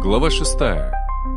Глава 6.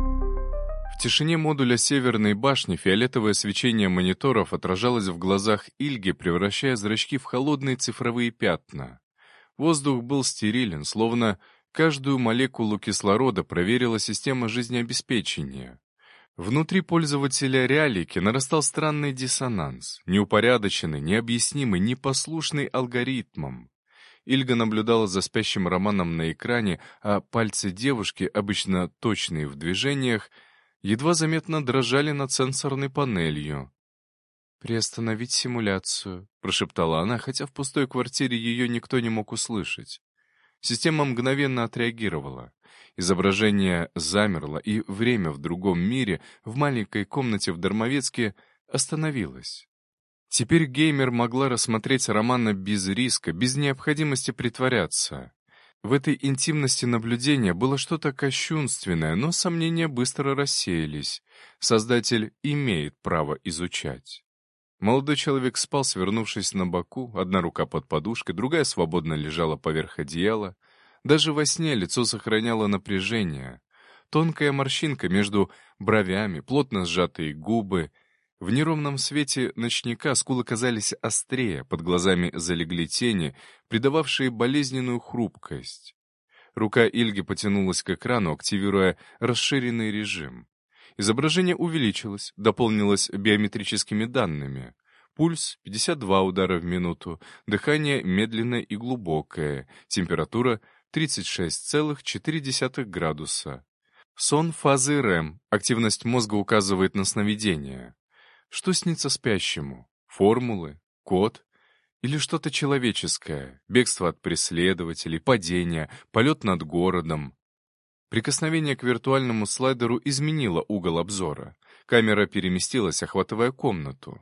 В тишине модуля северной башни фиолетовое свечение мониторов отражалось в глазах Ильги, превращая зрачки в холодные цифровые пятна. Воздух был стерилен, словно каждую молекулу кислорода проверила система жизнеобеспечения. Внутри пользователя реалики нарастал странный диссонанс, неупорядоченный, необъяснимый, непослушный алгоритмам. Ильга наблюдала за спящим Романом на экране, а пальцы девушки, обычно точные в движениях, едва заметно дрожали над сенсорной панелью. «Приостановить симуляцию», — прошептала она, хотя в пустой квартире ее никто не мог услышать. Система мгновенно отреагировала. Изображение замерло, и время в другом мире, в маленькой комнате в Дармовецке, остановилось. Теперь геймер могла рассмотреть Романа без риска, без необходимости притворяться. В этой интимности наблюдения было что-то кощунственное, но сомнения быстро рассеялись. Создатель имеет право изучать. Молодой человек спал, свернувшись на боку, одна рука под подушкой, другая свободно лежала поверх одеяла. Даже во сне лицо сохраняло напряжение. Тонкая морщинка между бровями, плотно сжатые губы. В неровном свете ночника скулы казались острее, под глазами залегли тени, придававшие болезненную хрупкость. Рука Ильги потянулась к экрану, активируя расширенный режим. Изображение увеличилось, дополнилось биометрическими данными. Пульс — 52 удара в минуту, дыхание медленное и глубокое, температура — 36,4 градуса. Сон фазы РЭМ, активность мозга указывает на сновидение. Что снится спящему? Формулы? Код? Или что-то человеческое? Бегство от преследователей, падение, полет над городом? Прикосновение к виртуальному слайдеру изменило угол обзора. Камера переместилась, охватывая комнату.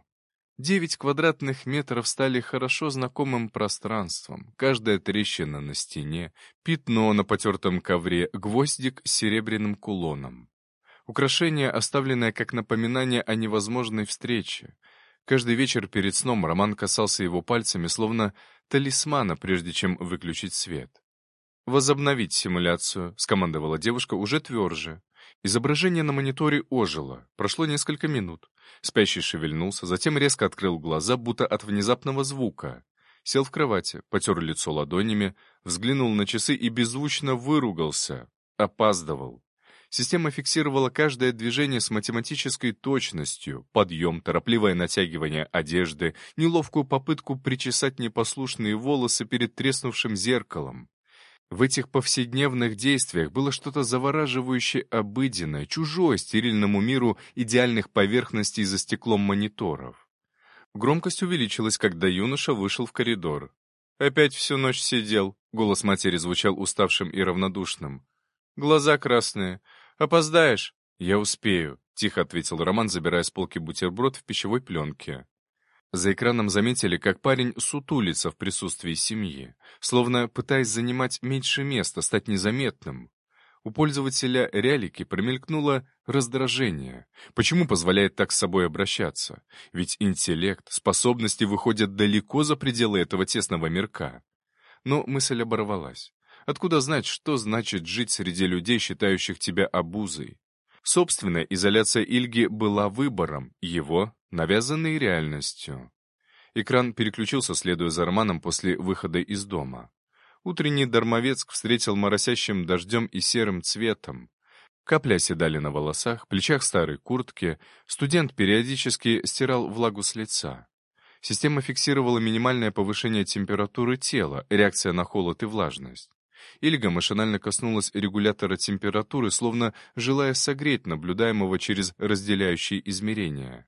9 квадратных метров стали хорошо знакомым пространством. Каждая трещина на стене, пятно на потертом ковре, гвоздик с серебряным кулоном. Украшение, оставленное как напоминание о невозможной встрече. Каждый вечер перед сном Роман касался его пальцами, словно талисмана, прежде чем выключить свет. «Возобновить симуляцию», — скомандовала девушка уже тверже. Изображение на мониторе ожило. Прошло несколько минут. Спящий шевельнулся, затем резко открыл глаза, будто от внезапного звука. Сел в кровати, потер лицо ладонями, взглянул на часы и беззвучно выругался. Опаздывал. Система фиксировала каждое движение с математической точностью: подъем, торопливое натягивание одежды, неловкую попытку причесать непослушные волосы перед треснувшим зеркалом. В этих повседневных действиях было что-то завораживающе обыденное, чужое стерильному миру идеальных поверхностей за стеклом мониторов. Громкость увеличилась, когда юноша вышел в коридор. «Опять всю ночь сидел», — голос матери звучал уставшим и равнодушным. «Глаза красные. Опоздаешь?» «Я успею», — тихо ответил Роман, забирая с полки бутерброд в пищевой пленке. За экраном заметили, как парень сутулится в присутствии семьи, словно пытаясь занимать меньше места, стать незаметным. У пользователя реалики промелькнуло раздражение. Почему позволяет так с собой обращаться? Ведь интеллект, способности выходят далеко за пределы этого тесного мирка. Но мысль оборвалась. Откуда знать, что значит жить среди людей, считающих тебя обузой? Собственная изоляция Ильги была выбором, его — навязанной реальностью. Экран переключился, следуя за Романом после выхода из дома. Утренний Дармовецк встретил моросящим дождем и серым цветом. Капли оседали на волосах, плечах старой куртки, студент периодически стирал влагу с лица. Система фиксировала минимальное повышение температуры тела, реакция на холод и влажность. Ильга машинально коснулась регулятора температуры, словно желая согреть наблюдаемого через разделяющие измерения.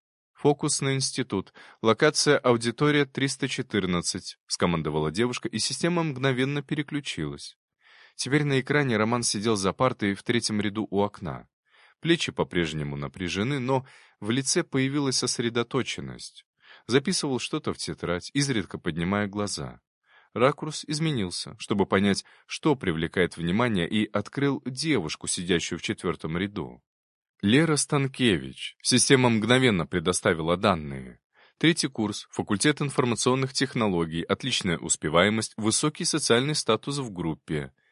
«Фокус на институт. Локация аудитория 314», — скомандовала девушка, и система мгновенно переключилась. Теперь на экране Роман сидел за партой в третьем ряду у окна. Плечи по-прежнему напряжены, но в лице появилась сосредоточенность. Записывал что-то в тетрадь, изредка поднимая глаза. Ракурс изменился, чтобы понять, что привлекает внимание, и открыл девушку, сидящую в четвертом ряду. Лера Станкевич. Система мгновенно предоставила данные. Третий курс, факультет информационных технологий, отличная успеваемость, высокий социальный статус в группе.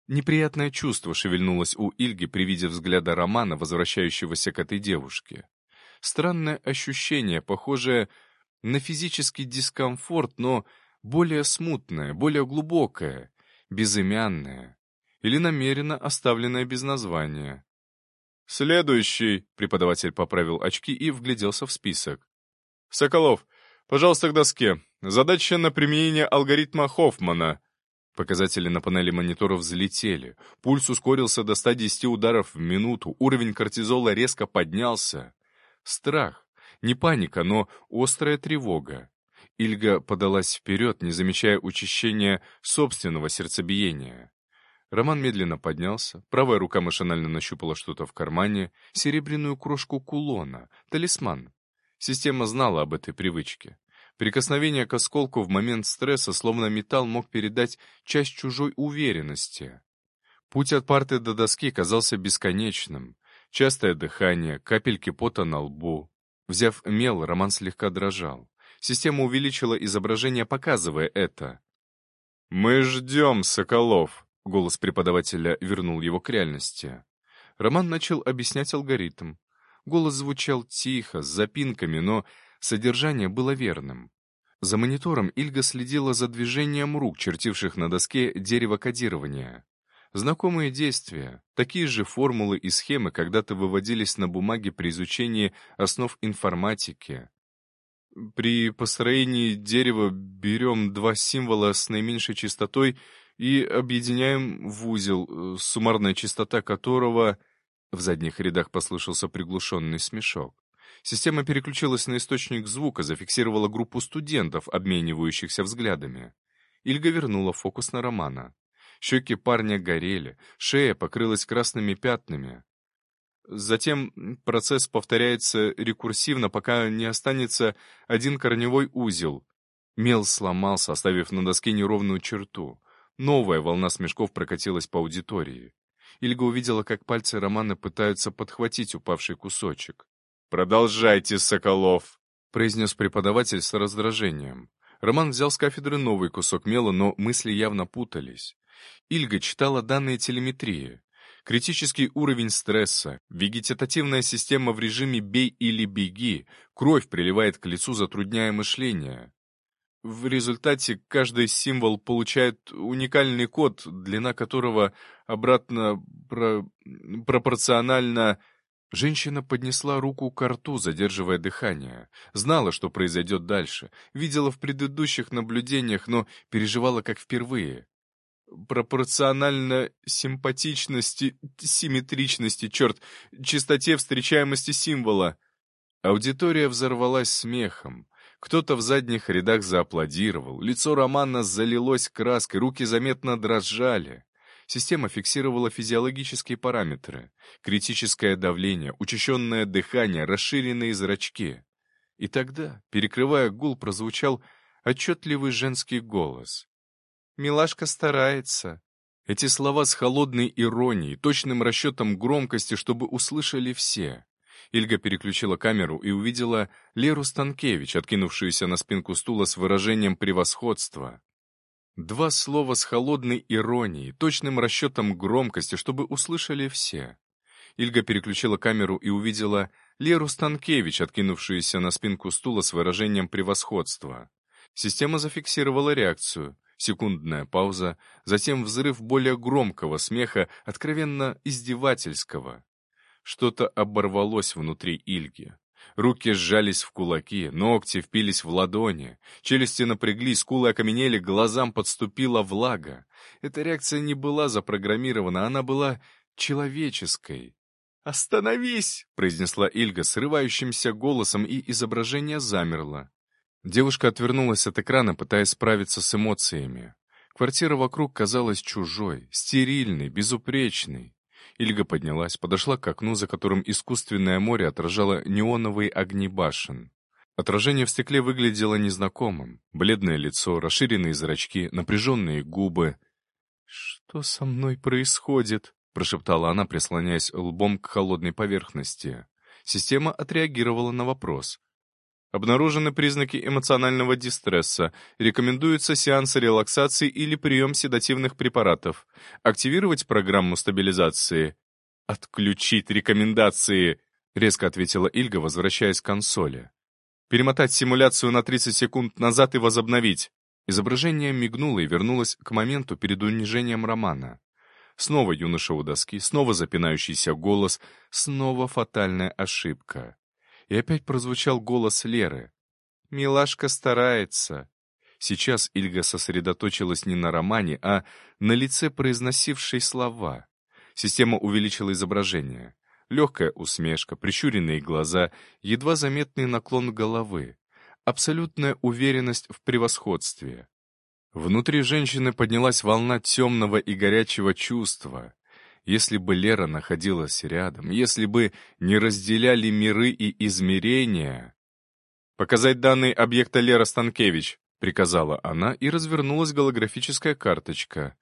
Неприятное чувство шевельнулось у Ильги при виде взгляда Романа, возвращающегося к этой девушке. Странное ощущение, похожее на физический дискомфорт, но более смутное, более глубокое, безымянное или намеренно оставленное без названия. «Следующий», — преподаватель поправил очки и вгляделся в список. «Соколов, пожалуйста, к доске. Задача на применение алгоритма Хоффмана». Показатели на панели мониторов взлетели. Пульс ускорился до 110 ударов в минуту. Уровень кортизола резко поднялся. Страх. Не паника, но острая тревога. Ильга подалась вперед, не замечая учащения собственного сердцебиения. Роман медленно поднялся. Правая рука машинально нащупала что-то в кармане. Серебряную крошку кулона. Талисман. Система знала об этой привычке. Прикосновение к осколку в момент стресса, словно металл, мог передать часть чужой уверенности. Путь от парты до доски казался бесконечным. Частое дыхание, капельки пота на лбу. Взяв мел, Роман слегка дрожал. Система увеличила изображение, показывая это. «Мы ждем, Соколов», — голос преподавателя вернул его к реальности. Роман начал объяснять алгоритм. Голос звучал тихо, с запинками, но содержание было верным. За монитором Ильга следила за движением рук, чертивших на доске дерево кодирования. Знакомые действия, такие же формулы и схемы когда-то выводились на бумаге при изучении основ информатики. При построении дерева берем два символа с наименьшей частотой и объединяем в узел, суммарная частота которого... В задних рядах послышался приглушенный смешок. Система переключилась на источник звука, зафиксировала группу студентов, обменивающихся взглядами. Ильга вернула фокус на Романа. Щеки парня горели, шея покрылась красными пятнами. Затем процесс повторяется рекурсивно, пока не останется один корневой узел. Мел сломался, оставив на доске неровную черту. Новая волна смешков прокатилась по аудитории. Ильга увидела, как пальцы Романа пытаются подхватить упавший кусочек. «Продолжайте, Соколов!» — произнес преподаватель с раздражением. Роман взял с кафедры новый кусок мела, но мысли явно путались. Ильга читала данные телеметрии. Критический уровень стресса, вегетативная система в режиме «бей или беги», кровь приливает к лицу, затрудняя мышление. В результате каждый символ получает уникальный код, длина которого обратно пропорциональна... Женщина поднесла руку к рту, задерживая дыхание. Знала, что произойдет дальше. Видела в предыдущих наблюдениях, но переживала как впервые. Пропорционально симпатичности, симметричности, частоте встречаемости символа. Аудитория взорвалась смехом. Кто-то в задних рядах зааплодировал, лицо Романа залилось краской, руки заметно дрожали. Система фиксировала физиологические параметры. Критическое давление, учащенное дыхание, расширенные зрачки. И тогда, перекрывая гул, прозвучал отчетливый женский голос. «Милашка старается». Эти слова с холодной иронией, точным расчетом громкости, чтобы услышали все. Ильга переключила камеру и увидела Леру Станкевич, откинувшуюся на спинку стула с выражением превосходства. Два слова с холодной иронией, точным расчетом громкости, чтобы услышали все. Ильга переключила камеру и увидела Леру Станкевич, откинувшуюся на спинку стула с выражением превосходства. Система зафиксировала реакцию. Секундная пауза, затем взрыв более громкого смеха, откровенно издевательского. Что-то оборвалось внутри Ильги. Руки сжались в кулаки, ногти впились в ладони, челюсти напряглись, скулы окаменели, глазам подступила влага. Эта реакция не была запрограммирована, она была человеческой. «Остановись!» — произнесла Ильга срывающимся голосом, и изображение замерло. Девушка отвернулась от экрана, пытаясь справиться с эмоциями. Квартира вокруг казалась чужой, стерильной, безупречной. Ильга поднялась, подошла к окну, за которым искусственное море отражало неоновые огни башен. Отражение в стекле выглядело незнакомым. Бледное лицо, расширенные зрачки, напряженные губы. «Что со мной происходит?» — прошептала она, прислоняясь лбом к холодной поверхности. Система отреагировала на вопрос. Обнаружены признаки эмоционального дистресса. Рекомендуются сеансы релаксации или прием седативных препаратов. Активировать программу стабилизации. «Отключить рекомендации», — резко ответила Ильга, возвращаясь к консоли. «Перемотать симуляцию на 30 секунд назад и возобновить». Изображение мигнуло и вернулось к моменту перед унижением Романа. Снова юноша у доски, снова запинающийся голос, снова фатальная ошибка. И опять прозвучал голос Леры. «Милашка старается». Сейчас Ильга сосредоточилась не на Романе, а на лице произносившей слова. Система увеличила изображение. Легкая усмешка, прищуренные глаза, едва заметный наклон головы. Абсолютная уверенность в превосходстве. Внутри женщины поднялась волна темного и горячего чувства. Если бы Лера находилась рядом, если бы не разделяли миры и измерения... «Показать данные объекта Лера Станкевич», — приказала она, и развернулась голографическая карточка.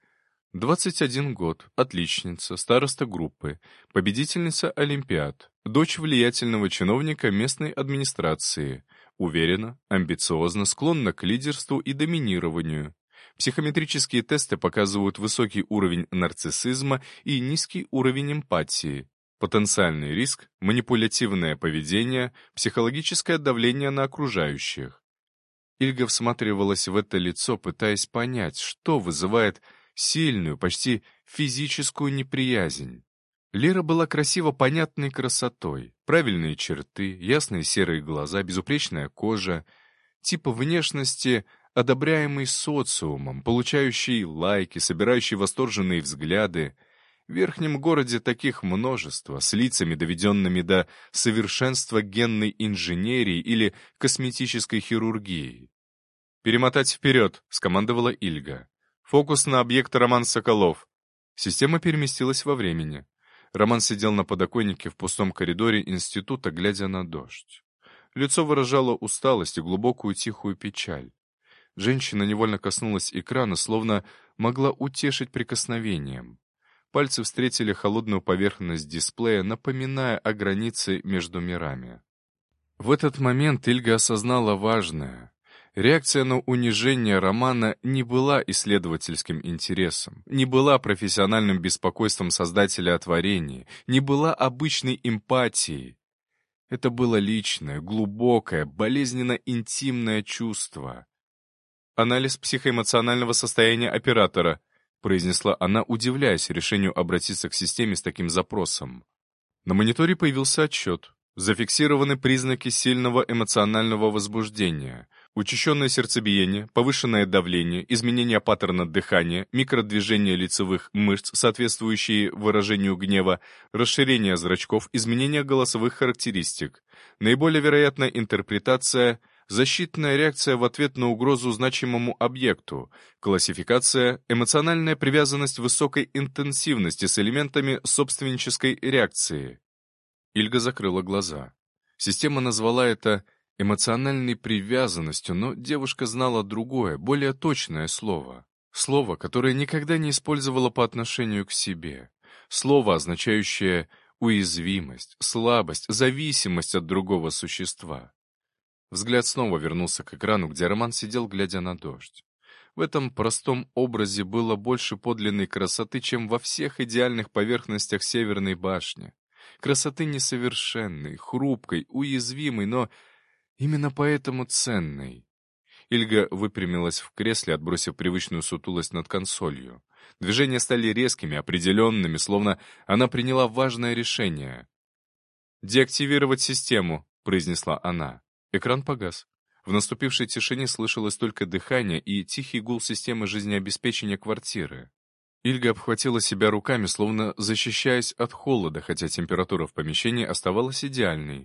21 год, отличница, староста группы, победительница Олимпиад, дочь влиятельного чиновника местной администрации, уверена, амбициозна, склонна к лидерству и доминированию. Психометрические тесты показывают высокий уровень нарциссизма и низкий уровень эмпатии. Потенциальный риск, манипулятивное поведение, психологическое давление на окружающих. Ильга всматривалась в это лицо, пытаясь понять, что вызывает сильную, почти физическую неприязнь. Лера была красиво понятной красотой. Правильные черты, ясные серые глаза, безупречная кожа. Типа внешности, одобряемый социумом, получающий лайки, собирающий восторженные взгляды. В верхнем городе таких множество, с лицами, доведенными до совершенства генной инженерии или косметической хирургии. «Перемотать вперед», — скомандовала Ильга. «Фокус на объект Роман Соколов». Система переместилась во времени. Роман сидел на подоконнике в пустом коридоре института, глядя на дождь. Лицо выражало усталость и глубокую тихую печаль. Женщина невольно коснулась экрана, словно могла утешить прикосновением. Пальцы встретили холодную поверхность дисплея, напоминая о границе между мирами. В этот момент Ильга осознала важное. Реакция на унижение Романа не была исследовательским интересом, не была профессиональным беспокойством создателя о творении, не была обычной эмпатией. Это было личное, глубокое, болезненно интимное чувство. «Анализ психоэмоционального состояния оператора», произнесла она, удивляясь решению обратиться к системе с таким запросом. На мониторе появился отчет. Зафиксированы признаки сильного эмоционального возбуждения, учащенное сердцебиение, повышенное давление, изменение паттерна дыхания, микродвижения лицевых мышц, соответствующие выражению гнева, расширение зрачков, изменение голосовых характеристик. Наиболее вероятная интерпретация — защитная реакция в ответ на угрозу значимому объекту, классификация — эмоциональная привязанность высокой интенсивности с элементами собственнической реакции. Ильга закрыла глаза. Система назвала это эмоциональной привязанностью, но девушка знала другое, более точное слово. Слово, которое никогда не использовала по отношению к себе. Слово, означающее уязвимость, слабость, зависимость от другого существа. Взгляд снова вернулся к экрану, где Роман сидел, глядя на дождь. В этом простом образе было больше подлинной красоты, чем во всех идеальных поверхностях Северной башни. Красоты несовершенной, хрупкой, уязвимой, но именно поэтому ценной. Ильга выпрямилась в кресле, отбросив привычную сутулость над консолью. Движения стали резкими, определенными, словно она приняла важное решение. «Деактивировать систему», — произнесла она. Экран погас. В наступившей тишине слышалось только дыхание и тихий гул системы жизнеобеспечения квартиры. Ильга обхватила себя руками, словно защищаясь от холода, хотя температура в помещении оставалась идеальной.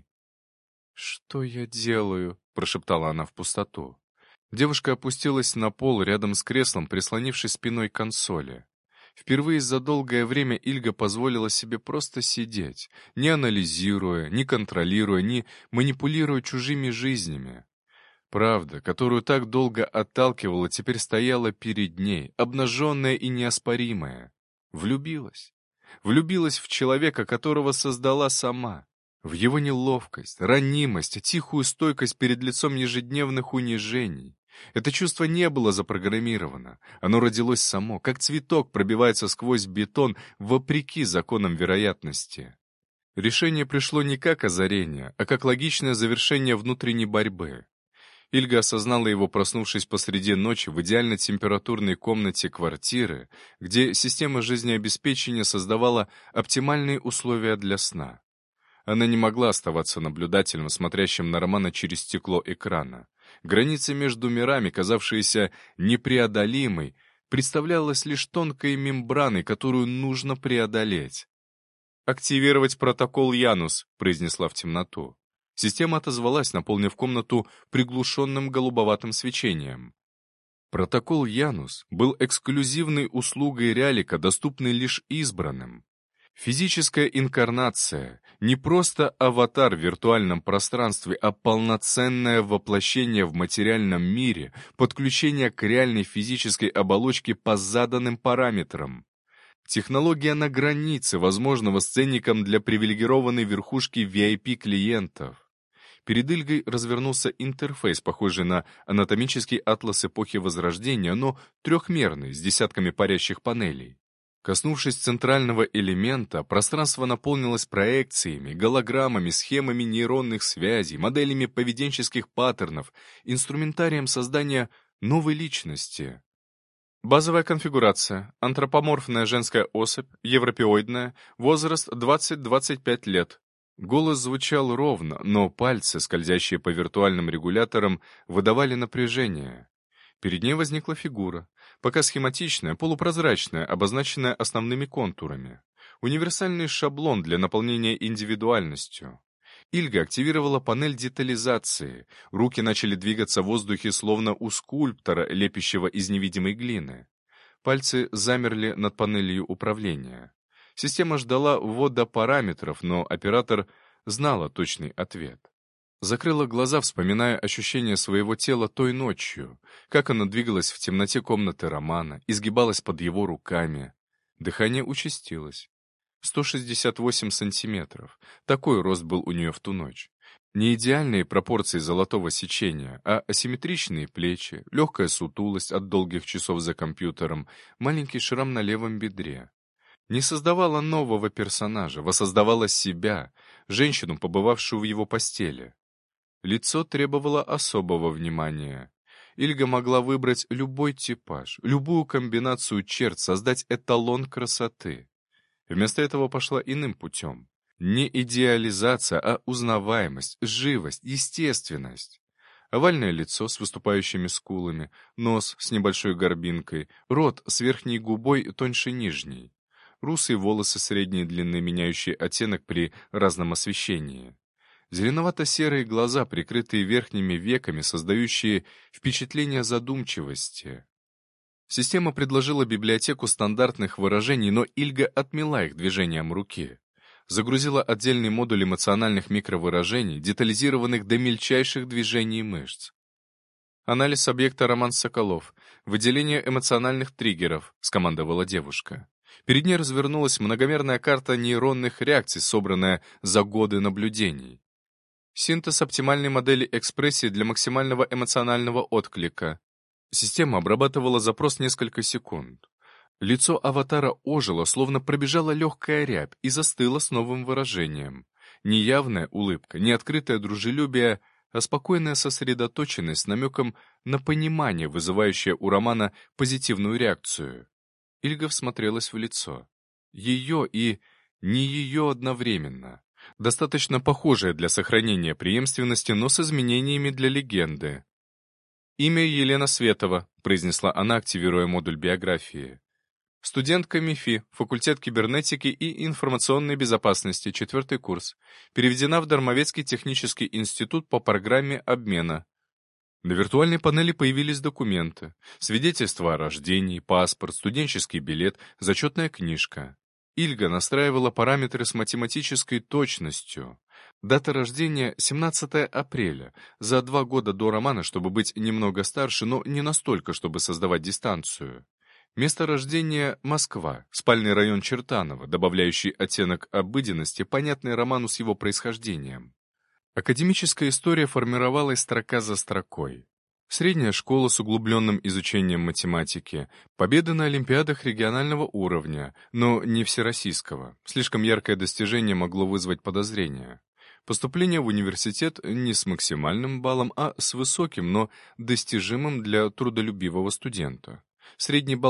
«Что я делаю?» — прошептала она в пустоту. Девушка опустилась на пол рядом с креслом, прислонившись спиной к консоли. Впервые за долгое время Ильга позволила себе просто сидеть, не анализируя, не контролируя, не манипулируя чужими жизнями. Правда, которую так долго отталкивала, теперь стояла перед ней, обнаженная и неоспоримая. Влюбилась. Влюбилась в человека, которого создала сама. В его неловкость, ранимость, тихую стойкость перед лицом ежедневных унижений. Это чувство не было запрограммировано. Оно родилось само, как цветок пробивается сквозь бетон, вопреки законам вероятности. Решение пришло не как озарение, а как логичное завершение внутренней борьбы. Ильга осознала его, проснувшись посреди ночи в идеально температурной комнате квартиры, где система жизнеобеспечения создавала оптимальные условия для сна. Она не могла оставаться наблюдателем, смотрящим на Романа через стекло экрана. Граница между мирами, казавшаяся непреодолимой, представлялась лишь тонкой мембраной, которую нужно преодолеть. «Активировать протокол Янус», — произнесла в темноту. Система отозвалась, наполнив комнату приглушенным голубоватым свечением. Протокол Янус был эксклюзивной услугой Рялика, доступной лишь избранным. Физическая инкарнация — не просто аватар в виртуальном пространстве, а полноценное воплощение в материальном мире, подключение к реальной физической оболочке по заданным параметрам. Технология на границе возможного с ценником для привилегированной верхушки VIP-клиентов. Перед Ильгой развернулся интерфейс, похожий на анатомический атлас эпохи Возрождения, но трехмерный, с десятками парящих панелей. Коснувшись центрального элемента, пространство наполнилось проекциями, голограммами, схемами нейронных связей, моделями поведенческих паттернов, инструментарием создания новой личности. Базовая конфигурация. Антропоморфная женская особь, европеоидная, возраст 20-25 лет. Голос звучал ровно, но пальцы, скользящие по виртуальным регуляторам, выдавали напряжение. Перед ней возникла фигура, пока схематичная, полупрозрачная, обозначенная основными контурами. Универсальный шаблон для наполнения индивидуальностью. Ильга активировала панель детализации. Руки начали двигаться в воздухе, словно у скульптора, лепящего из невидимой глины. Пальцы замерли над панелью управления. Система ждала ввода параметров, но оператор знала точный ответ. Закрыла глаза, вспоминая ощущение своего тела той ночью, как оно двигалось в темноте комнаты Романа, изгибалось под его руками. Дыхание участилось. 168 сантиметров. Такой рост был у нее в ту ночь. Не идеальные пропорции золотого сечения, а асимметричные плечи, легкая сутулость от долгих часов за компьютером, маленький шрам на левом бедре. Не создавала нового персонажа, воссоздавала себя, женщину, побывавшую в его постели. Лицо требовало особого внимания. Ильга могла выбрать любой типаж, любую комбинацию черт, создать эталон красоты. Вместо этого пошла иным путем. Не идеализация, а узнаваемость, живость, естественность. Овальное лицо с выступающими скулами, нос с небольшой горбинкой, рот с верхней губой тоньше нижней. Русые волосы средней длины, меняющие оттенок при разном освещении. Зеленовато-серые глаза, прикрытые верхними веками, создающие впечатление задумчивости. Система предложила библиотеку стандартных выражений, но Ильга отмела их движением руки. Загрузила отдельный модуль эмоциональных микровыражений, детализированных до мельчайших движений мышц. «Анализ объекта Роман Соколов. Выделение эмоциональных триггеров», — скомандовала девушка. Перед ней развернулась многомерная карта нейронных реакций, собранная за годы наблюдений. Синтез оптимальной модели экспрессии для максимального эмоционального отклика. Система обрабатывала запрос несколько секунд. Лицо аватара ожило, словно пробежала легкая рябь и застыло с новым выражением. Не явная улыбка, не открытое дружелюбие, а спокойная сосредоточенность с намеком на понимание, вызывающее у Романа позитивную реакцию. Ильга всмотрелась в лицо. Ее и не ее одновременно. Достаточно похожее для сохранения преемственности, но с изменениями для легенды. «Имя Елена Светова», — произнесла она, активируя модуль биографии. «Студентка МИФИ, факультет кибернетики и информационной безопасности, 4-й курс. Переведена в Дармовецкий технический институт по программе обмена». На виртуальной панели появились документы. Свидетельство о рождении, паспорт, студенческий билет, зачетная книжка. Ильга настраивала параметры с математической точностью. Дата рождения — 17 апреля, за 2 года до Романа, чтобы быть немного старше, но не настолько, чтобы создавать дистанцию. Место рождения — Москва, спальный район Чертаново, добавляющий оттенок обыденности, понятный роману с его происхождением. Академическая история формировалась строка за строкой. Средняя школа с углубленным изучением математики, победы на олимпиадах регионального уровня, но не всероссийского. Слишком яркое достижение могло вызвать подозрения. Поступление в университет не с максимальным баллом, а с высоким, но достижимым для трудолюбивого студента. Средний балл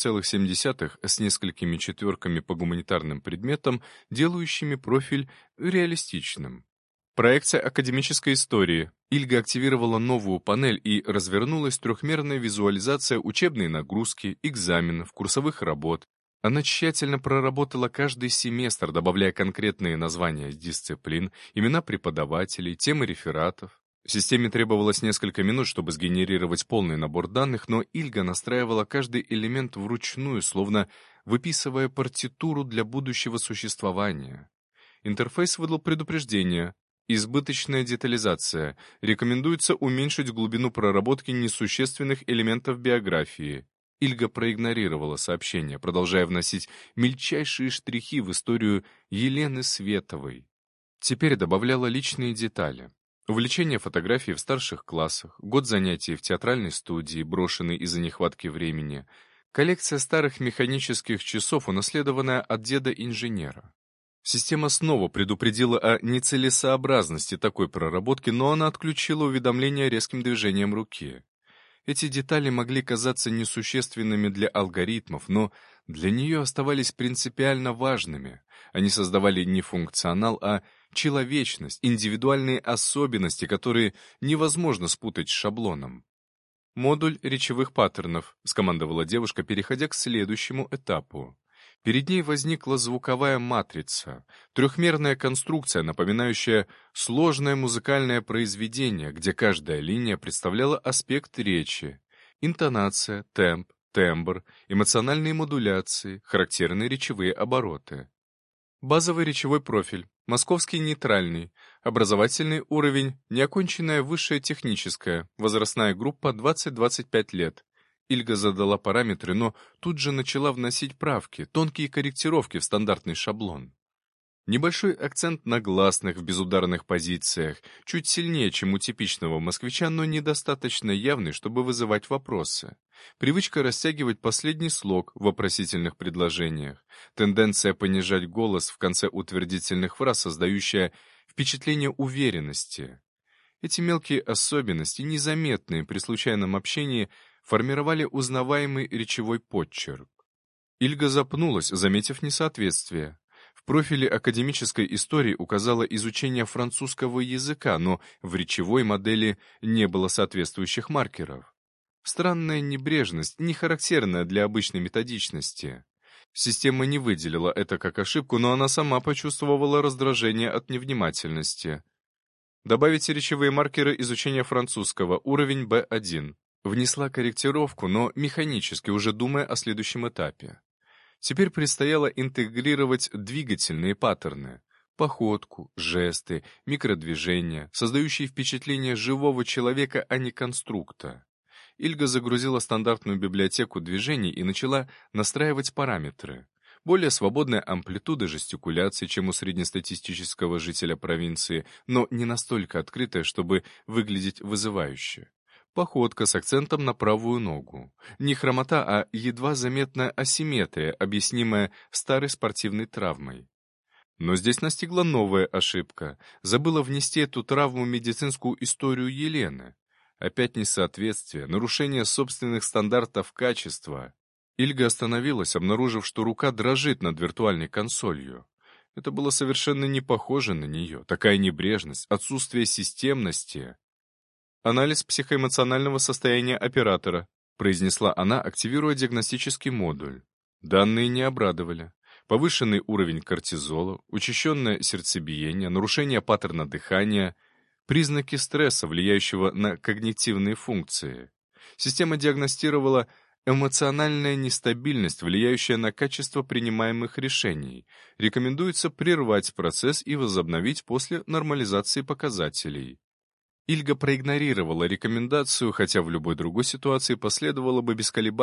4,7 с несколькими четверками по гуманитарным предметам, делающими профиль реалистичным. Проекция академической истории. Ильга активировала новую панель и развернулась трехмерная визуализация учебной нагрузки, экзаменов, курсовых работ. Она тщательно проработала каждый семестр, добавляя конкретные названия дисциплин, имена преподавателей, темы рефератов. Системе требовалось несколько минут, чтобы сгенерировать полный набор данных, но Ильга настраивала каждый элемент вручную, словно выписывая партитуру для будущего существования. Интерфейс выдал предупреждение. Избыточная детализация. Рекомендуется уменьшить глубину проработки несущественных элементов биографии. Ильга проигнорировала сообщение, продолжая вносить мельчайшие штрихи в историю Елены Световой. Теперь добавляла личные детали. Увлечение фотографией в старших классах, год занятий в театральной студии, брошенный из-за нехватки времени, коллекция старых механических часов, унаследованная от деда-инженера. Система снова предупредила о нецелесообразности такой проработки, но она отключила уведомления резким движением руки. Эти детали могли казаться несущественными для алгоритмов, но для нее оставались принципиально важными. Они создавали не функционал, а человечность, индивидуальные особенности, которые невозможно спутать с шаблоном. «Модуль речевых паттернов», — скомандовала девушка, переходя к следующему этапу. Перед ней возникла звуковая матрица, трехмерная конструкция, напоминающая сложное музыкальное произведение, где каждая линия представляла аспект речи: интонация, темп, тембр, эмоциональные модуляции, характерные речевые обороты. Базовый речевой профиль, московский нейтральный, образовательный уровень, неоконченная высшая техническая, возрастная группа 20-25 лет. Ильга задала параметры, но тут же начала вносить правки, тонкие корректировки в стандартный шаблон. Небольшой акцент на гласных в безударных позициях, чуть сильнее, чем у типичного москвича, но недостаточно явный, чтобы вызывать вопросы. Привычка растягивать последний слог в вопросительных предложениях. Тенденция понижать голос в конце утвердительных фраз, создающая впечатление уверенности. Эти мелкие особенности, незаметные при случайном общении, формировали узнаваемый речевой подчерк. Ильга запнулась, заметив несоответствие. В профиле академической истории указала изучение французского языка, но в речевой модели не было соответствующих маркеров. Странная небрежность, не характерная для обычной методичности. Система не выделила это как ошибку, но она сама почувствовала раздражение от невнимательности. Добавите речевые маркеры изучения французского, уровень B1. Внесла корректировку, но механически, уже думая о следующем этапе. Теперь предстояло интегрировать двигательные паттерны, походку, жесты, микродвижения, создающие впечатление живого человека, а не конструкта. Ильга загрузила стандартную библиотеку движений и начала настраивать параметры. Более свободная амплитуда жестикуляции, чем у среднестатистического жителя провинции, но не настолько открытая, чтобы выглядеть вызывающе. Походка с акцентом на правую ногу. Не хромота, а едва заметная асимметрия, объяснимая старой спортивной травмой. Но здесь настигла новая ошибка. Забыла внести эту травму в медицинскую историю Елены. Опять несоответствие, нарушение собственных стандартов качества. Ильга остановилась, обнаружив, что рука дрожит над виртуальной консолью. Это было совершенно не похоже на нее. Такая небрежность, отсутствие системности. «Анализ психоэмоционального состояния оператора», произнесла она, активируя диагностический модуль. Данные не обрадовали. Повышенный уровень кортизола, учащенное сердцебиение, нарушение паттерна дыхания, признаки стресса, влияющего на когнитивные функции. Система диагностировала эмоциональная нестабильность, влияющая на качество принимаемых решений. Рекомендуется прервать процесс и возобновить после нормализации показателей. Ильга проигнорировала рекомендацию, хотя в любой другой ситуации последовала бы без колебаний.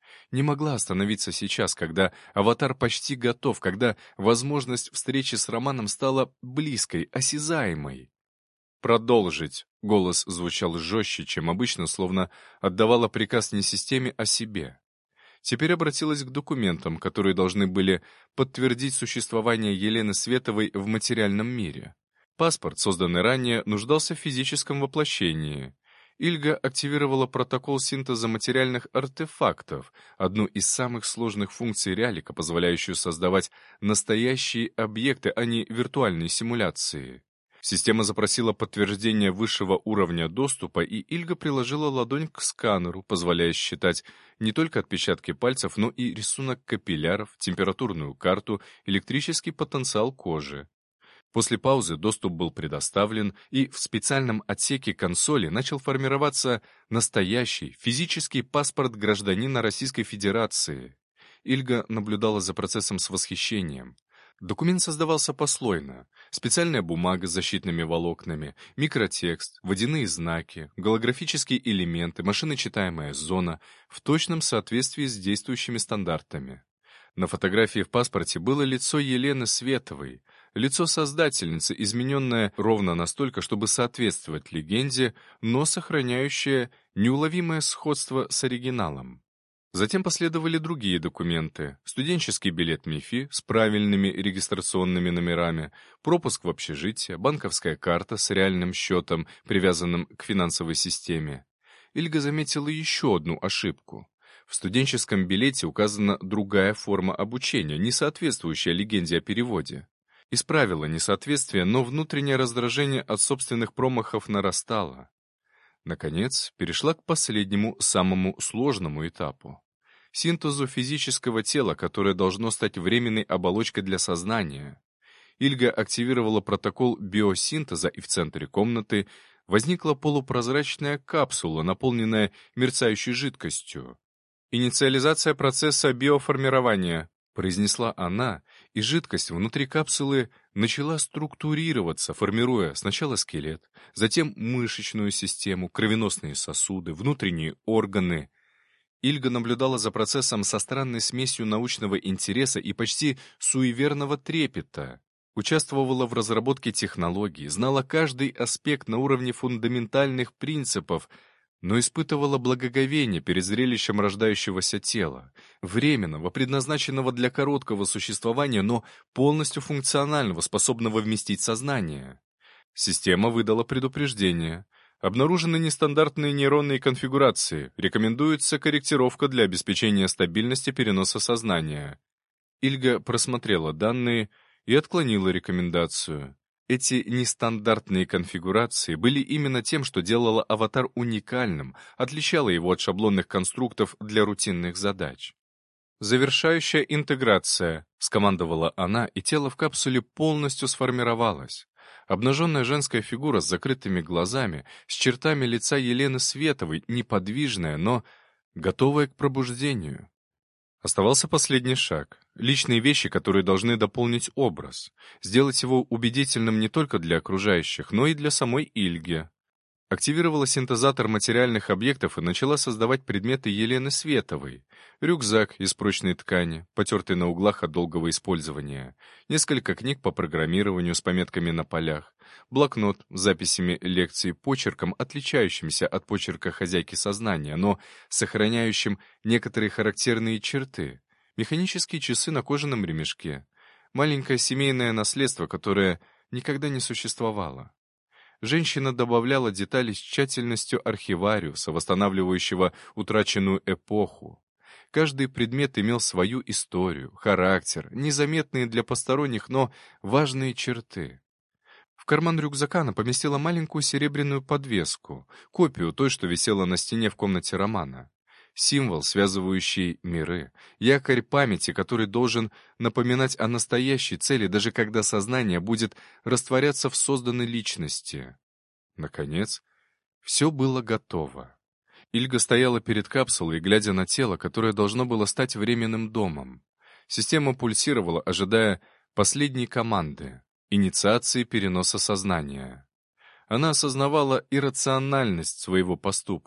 Не могла остановиться сейчас, когда аватар почти готов, когда возможность встречи с Романом стала близкой, осязаемой. «Продолжить!» — голос звучал жестче, чем обычно, словно отдавала приказ не системе, а себе. Теперь обратилась к документам, которые должны были подтвердить существование Елены Световой в материальном мире. Паспорт, созданный ранее, нуждался в физическом воплощении. Ильга активировала протокол синтеза материальных артефактов, одну из самых сложных функций Реалика, позволяющую создавать настоящие объекты, а не виртуальные симуляции. Система запросила подтверждение высшего уровня доступа, и Ильга приложила ладонь к сканеру, позволяя считать не только отпечатки пальцев, но и рисунок капилляров, температурную карту, электрический потенциал кожи. После паузы доступ был предоставлен, и в специальном отсеке консоли начал формироваться настоящий физический паспорт гражданина Российской Федерации. Ильга наблюдала за процессом с восхищением. Документ создавался послойно. Специальная бумага с защитными волокнами, микротекст, водяные знаки, голографические элементы, машиночитаемая зона в точном соответствии с действующими стандартами. На фотографии в паспорте было лицо Елены Световой, лицо создательницы, измененное ровно настолько, чтобы соответствовать легенде, но сохраняющее неуловимое сходство с оригиналом. Затем последовали другие документы: студенческий билет МИФИ с правильными регистрационными номерами, пропуск в общежитие, банковская карта с реальным счетом, привязанным к финансовой системе. Ильга заметила еще одну ошибку. В студенческом билете указана другая форма обучения, не соответствующая легенде о переводе. Исправила несоответствие, но внутреннее раздражение от собственных промахов нарастало. Наконец, перешла к последнему, самому сложному этапу. Синтезу физического тела, которое должно стать временной оболочкой для сознания. Ильга активировала протокол биосинтеза, и в центре комнаты возникла полупрозрачная капсула, наполненная мерцающей жидкостью. «Инициализация процесса биоформирования», — произнесла она, и жидкость внутри капсулы начала структурироваться, формируя сначала скелет, затем мышечную систему, кровеносные сосуды, внутренние органы. Ильга наблюдала за процессом со странной смесью научного интереса и почти суеверного трепета. Участвовала в разработке технологий, знала каждый аспект на уровне фундаментальных принципов, но испытывала благоговение перед зрелищем рождающегося тела, временного, предназначенного для короткого существования, но полностью функционального, способного вместить сознание. Система выдала предупреждение. Обнаружены нестандартные нейронные конфигурации. Рекомендуется корректировка для обеспечения стабильности переноса сознания. Ильга просмотрела данные и отклонила рекомендацию. Эти нестандартные конфигурации были именно тем, что делало аватар уникальным, отличало его от шаблонных конструктов для рутинных задач. «Завершающая интеграция», — скомандовала она, и тело в капсуле полностью сформировалось. Обнаженная женская фигура с закрытыми глазами, с чертами лица Елены Световой, неподвижная, но готовая к пробуждению. Оставался последний шаг. Личные вещи, которые должны дополнить образ. Сделать его убедительным не только для окружающих, но и для самой Ильги. Активировала синтезатор материальных объектов и начала создавать предметы Елены Световой. Рюкзак из прочной ткани, потертый на углах от долгого использования. Несколько книг по программированию с пометками на полях. Блокнот с записями лекций почерком, отличающимся от почерка хозяйки сознания, но сохраняющим некоторые характерные черты. Механические часы на кожаном ремешке. Маленькое семейное наследство, которое никогда не существовало. Женщина добавляла детали с тщательностью архивариуса, восстанавливающего утраченную эпоху. Каждый предмет имел свою историю, характер, незаметные для посторонних, но важные черты. В карман рюкзака она поместила маленькую серебряную подвеску, копию той, что висела на стене в комнате Романа. Символ, связывающий миры, якорь памяти, который должен напоминать о настоящей цели, даже когда сознание будет растворяться в созданной личности. Наконец, все было готово. Ильга стояла перед капсулой, глядя на тело, которое должно было стать временным домом. Система пульсировала, ожидая последней команды — инициации переноса сознания. Она осознавала иррациональность своего поступка.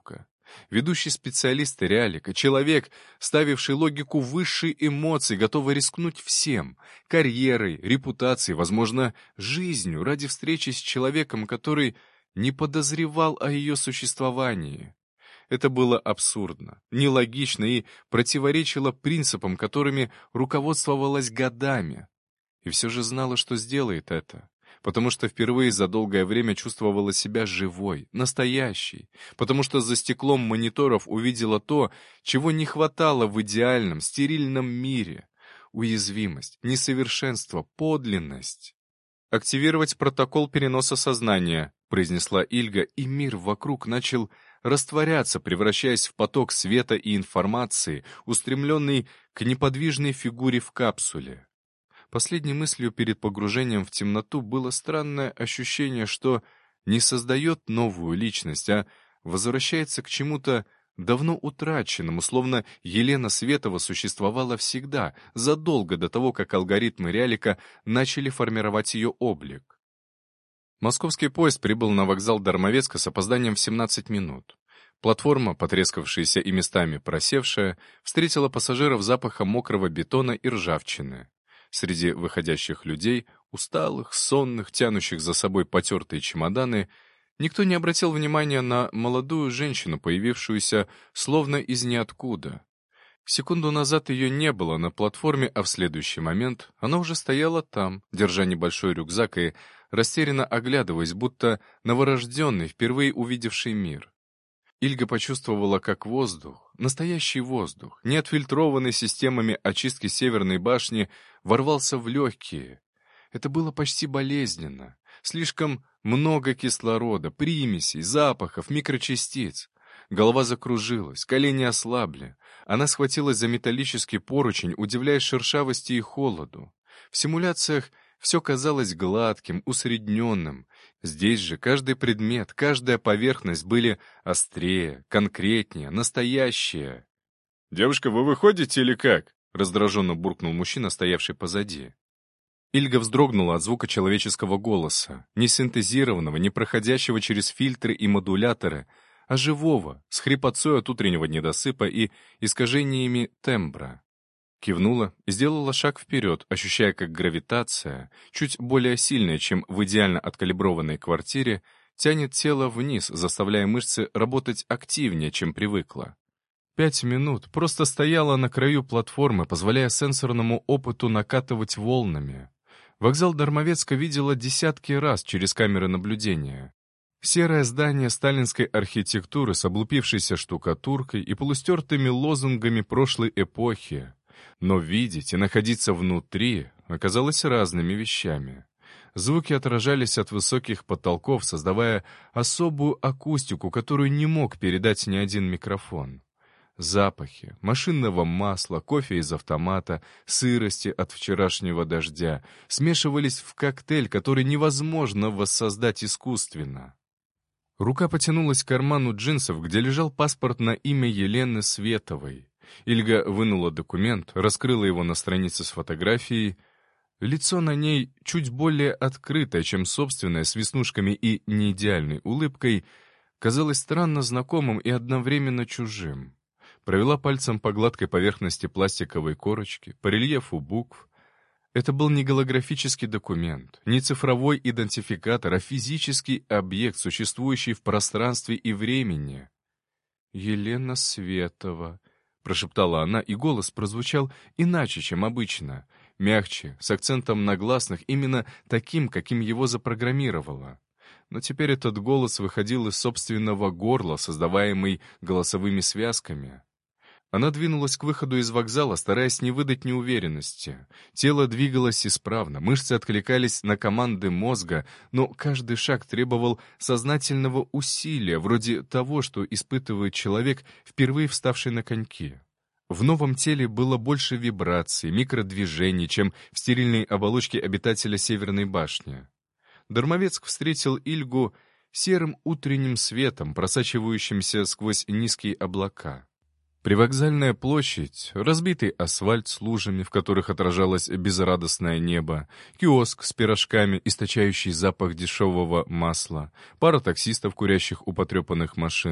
Ведущий специалист Реалика, человек, ставивший логику высшей эмоций, готовый рискнуть всем — карьерой, репутацией, возможно, жизнью ради встречи с человеком, который не подозревал о ее существовании. Это было абсурдно, нелогично и противоречило принципам, которыми руководствовалась годами. И все же знала, что сделает это, потому что впервые за долгое время чувствовала себя живой, настоящей, потому что за стеклом мониторов увидела то, чего не хватало в идеальном, стерильном мире — уязвимость, несовершенство, подлинность. «Активировать протокол переноса сознания», — произнесла Ильга, и мир вокруг начал растворяться, превращаясь в поток света и информации, устремленный к неподвижной фигуре в капсуле. Последней мыслью перед погружением в темноту было странное ощущение, что не создает новую личность, а возвращается к чему-то давно утраченному, словно Елена Светова существовала всегда, задолго до того, как алгоритмы Реалика начали формировать ее облик. Московский поезд прибыл на вокзал Дармовецка с опозданием в 17 минут. Платформа, потрескавшаяся и местами просевшая, встретила пассажиров запахом мокрого бетона и ржавчины. Среди выходящих людей, усталых, сонных, тянущих за собой потертые чемоданы, никто не обратил внимания на молодую женщину, появившуюся словно из ниоткуда. Секунду назад ее не было на платформе, а в следующий момент она уже стояла там, держа небольшой рюкзак и растерянно оглядываясь, будто новорожденный, впервые увидевший мир. Ильга почувствовала, как воздух, настоящий воздух, не отфильтрованный системами очистки Северной башни, ворвался в легкие. Это было почти болезненно. Слишком много кислорода, примесей, запахов, микрочастиц. Голова закружилась, колени ослабли. Она схватилась за металлический поручень, удивляясь шершавости и холоду. В симуляциях все казалось гладким, усредненным. Здесь же каждый предмет, каждая поверхность были острее, конкретнее, настоящие. «Девушка, вы выходите или как?» — раздраженно буркнул мужчина, стоявший позади. Ильга вздрогнула от звука человеческого голоса, не синтезированного, не проходящего через фильтры и модуляторы, а живого, с хрипотцой от утреннего недосыпа и искажениями тембра. Кивнула и сделала шаг вперед, ощущая, как гравитация, чуть более сильная, чем в идеально откалиброванной квартире, тянет тело вниз, заставляя мышцы работать активнее, чем привыкла. 5 минут просто стояла на краю платформы, позволяя сенсорному опыту накатывать волнами. Вокзал Дармовецка видела десятки раз через камеры наблюдения. Серое здание сталинской архитектуры с облупившейся штукатуркой и полустертыми лозунгами прошлой эпохи. Но видеть и находиться внутри оказалось разными вещами. Звуки отражались от высоких потолков, создавая особую акустику, которую не мог передать ни один микрофон. Запахи машинного масла, кофе из автомата, сырости от вчерашнего дождя смешивались в коктейль, который невозможно воссоздать искусственно. Рука потянулась к карману джинсов, где лежал паспорт на имя Елены Световой. Ильга вынула документ, раскрыла его на странице с фотографией. Лицо на ней, чуть более открытое, чем собственное, с веснушками и неидеальной улыбкой, казалось странно знакомым и одновременно чужим. Провела пальцем по гладкой поверхности пластиковой корочки, по рельефу букв. Это был не голографический документ, не цифровой идентификатор, а физический объект, существующий в пространстве и времени. «Елена Светова», — прошептала она, и голос прозвучал иначе, чем обычно, мягче, с акцентом на гласных, именно таким, каким его запрограммировала. Но теперь этот голос выходил из собственного горла, создаваемый голосовыми связками. Она двинулась к выходу из вокзала, стараясь не выдать неуверенности. Тело двигалось исправно, мышцы откликались на команды мозга, но каждый шаг требовал сознательного усилия, вроде того, что испытывает человек, впервые вставший на коньки. В новом теле было больше вибраций, микродвижений, чем в стерильной оболочке обитателя Северной башни. Дармовецк встретил Ильгу серым утренним светом, просачивающимся сквозь низкие облака. Привокзальная площадь, разбитый асфальт с лужами, в которых отражалось безрадостное небо, киоск с пирожками, источающий запах дешевого масла, пара таксистов, курящих у потрепанных машин.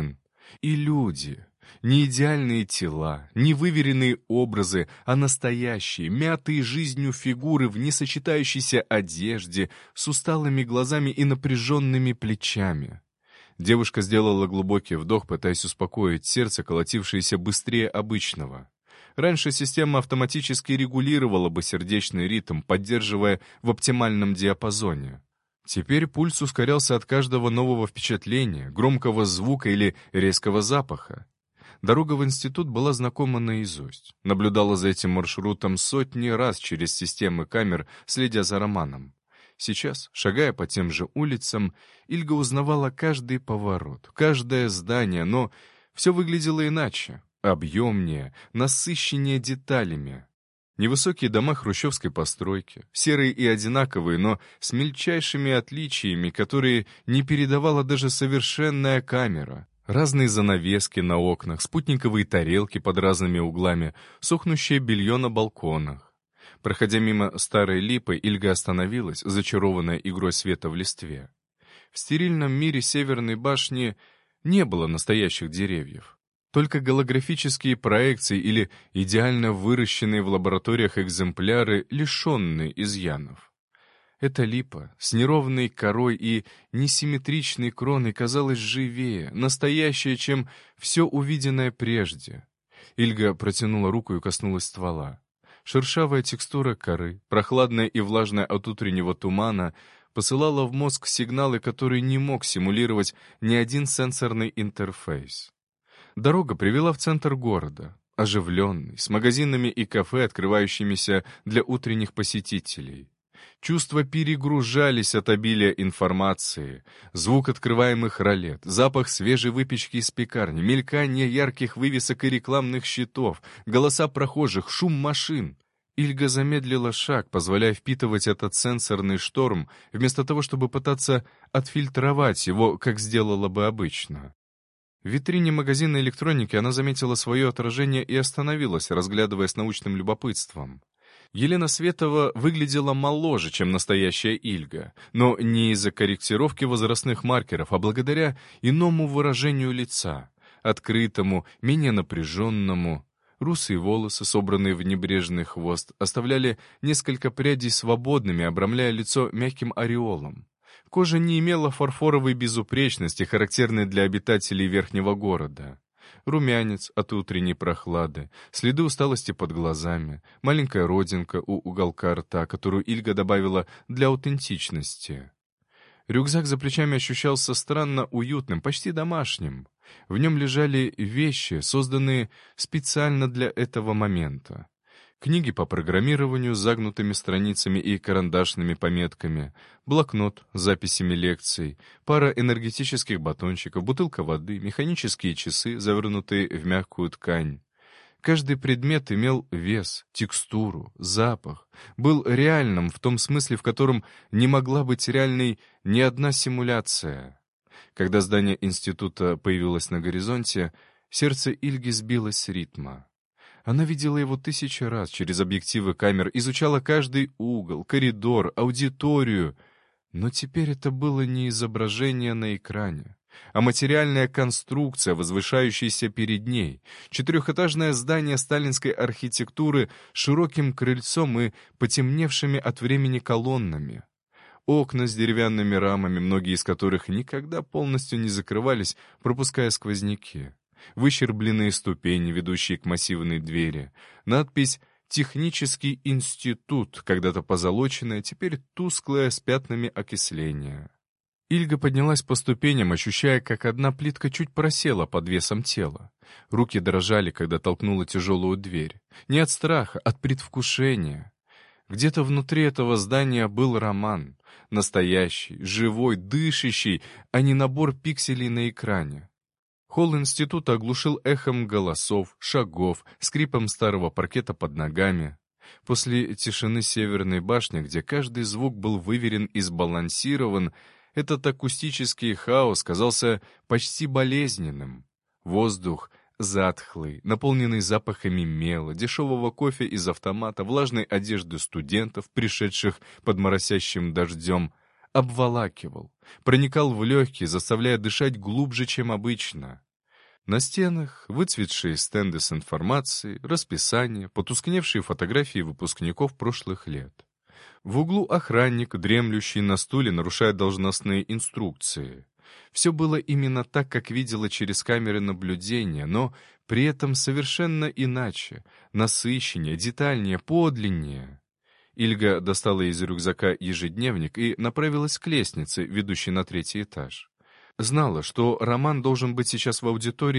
И люди. Не идеальные тела, не выверенные образы, а настоящие, мятые жизнью фигуры в несочетающейся одежде, с усталыми глазами и напряженными плечами. Девушка сделала глубокий вдох, пытаясь успокоить сердце, колотившееся быстрее обычного. Раньше система автоматически регулировала бы сердечный ритм, поддерживая в оптимальном диапазоне. Теперь пульс ускорялся от каждого нового впечатления, громкого звука или резкого запаха. Дорога в институт была знакома наизусть. Наблюдала за этим маршрутом сотни раз через системы камер, следя за Романом. Сейчас, шагая по тем же улицам, Ильга узнавала каждый поворот, каждое здание, но все выглядело иначе, объемнее, насыщеннее деталями. Невысокие дома хрущевской постройки, серые и одинаковые, но с мельчайшими отличиями, которые не передавала даже совершенная камера. Разные занавески на окнах, спутниковые тарелки под разными углами, сохнущее белье на балконах. Проходя мимо старой липы, Ильга остановилась, зачарованная игрой света в листве. В стерильном мире Северной башни не было настоящих деревьев. Только голографические проекции или идеально выращенные в лабораториях экземпляры, лишенные изъянов. Эта липа с неровной корой и несимметричной кроной казалась живее, настоящая, чем все увиденное прежде. Ильга протянула руку и коснулась ствола. Шершавая текстура коры, прохладная и влажная от утреннего тумана, посылала в мозг сигналы, которые не мог симулировать ни один сенсорный интерфейс. Дорога привела в центр города, оживленный, с магазинами и кафе, открывающимися для утренних посетителей. Чувства перегружались от обилия информации. Звук открываемых ролет, запах свежей выпечки из пекарни, мелькание ярких вывесок и рекламных щитов, голоса прохожих, шум машин. Ильга замедлила шаг, позволяя впитывать этот сенсорный шторм, вместо того, чтобы пытаться отфильтровать его, как сделала бы обычно. В витрине магазина электроники она заметила свое отражение и остановилась, разглядывая с научным любопытством. Елена Светова выглядела моложе, чем настоящая Ильга, но не из-за корректировки возрастных маркеров, а благодаря иному выражению лица, открытому, менее напряженному. Русые волосы, собранные в небрежный хвост, оставляли несколько прядей свободными, обрамляя лицо мягким ореолом. Кожа не имела фарфоровой безупречности, характерной для обитателей верхнего города. Румянец от утренней прохлады, следы усталости под глазами, маленькая родинка у уголка рта, которую Ильга добавила для аутентичности. Рюкзак за плечами ощущался странно уютным, почти домашним. В нем лежали вещи, созданные специально для этого момента. Книги по программированию с загнутыми страницами и карандашными пометками, блокнот с записями лекций, пара энергетических батончиков, бутылка воды, механические часы, завернутые в мягкую ткань. Каждый предмет имел вес, текстуру, запах, был реальным в том смысле, в котором не могла быть реальной ни одна симуляция. Когда здание института появилось на горизонте, сердце Ильги сбилось с ритма. Она видела его тысячи раз через объективы камер, изучала каждый угол, коридор, аудиторию. Но теперь это было не изображение на экране, а материальная конструкция, возвышающаяся перед ней, четырехэтажное здание сталинской архитектуры с широким крыльцом и потемневшими от времени колоннами. Окна с деревянными рамами, многие из которых никогда полностью не закрывались, пропуская сквозняки. Выщербленные ступени, ведущие к массивной двери. Надпись «Технический институт», когда-то позолоченная, теперь тусклая, с пятнами окисления. Ильга поднялась по ступеням, ощущая, как одна плитка чуть просела под весом тела. Руки дрожали, когда толкнула тяжелую дверь. Не от страха, от предвкушения. Где-то внутри этого здания был Роман. Настоящий, живой, дышащий, а не набор пикселей на экране. Холл института оглушил эхом голосов, шагов, скрипом старого паркета под ногами. После тишины Северной башни, где каждый звук был выверен и сбалансирован, этот акустический хаос казался почти болезненным. Воздух затхлый, наполненный запахами мела, дешевого кофе из автомата, влажной одежды студентов, пришедших под моросящим дождем, обволакивал, проникал в легкие, заставляя дышать глубже, чем обычно. На стенах выцветшие стенды с информацией, расписание, потускневшие фотографии выпускников прошлых лет. В углу охранник, дремлющий на стуле, нарушая должностные инструкции. Все было именно так, как видела через камеры наблюдения, но при этом совершенно иначе, насыщеннее, детальнее, подлиннее. Ильга достала из рюкзака ежедневник и направилась к лестнице, ведущей на 3-й этаж. Знала, что Роман должен быть сейчас в аудитории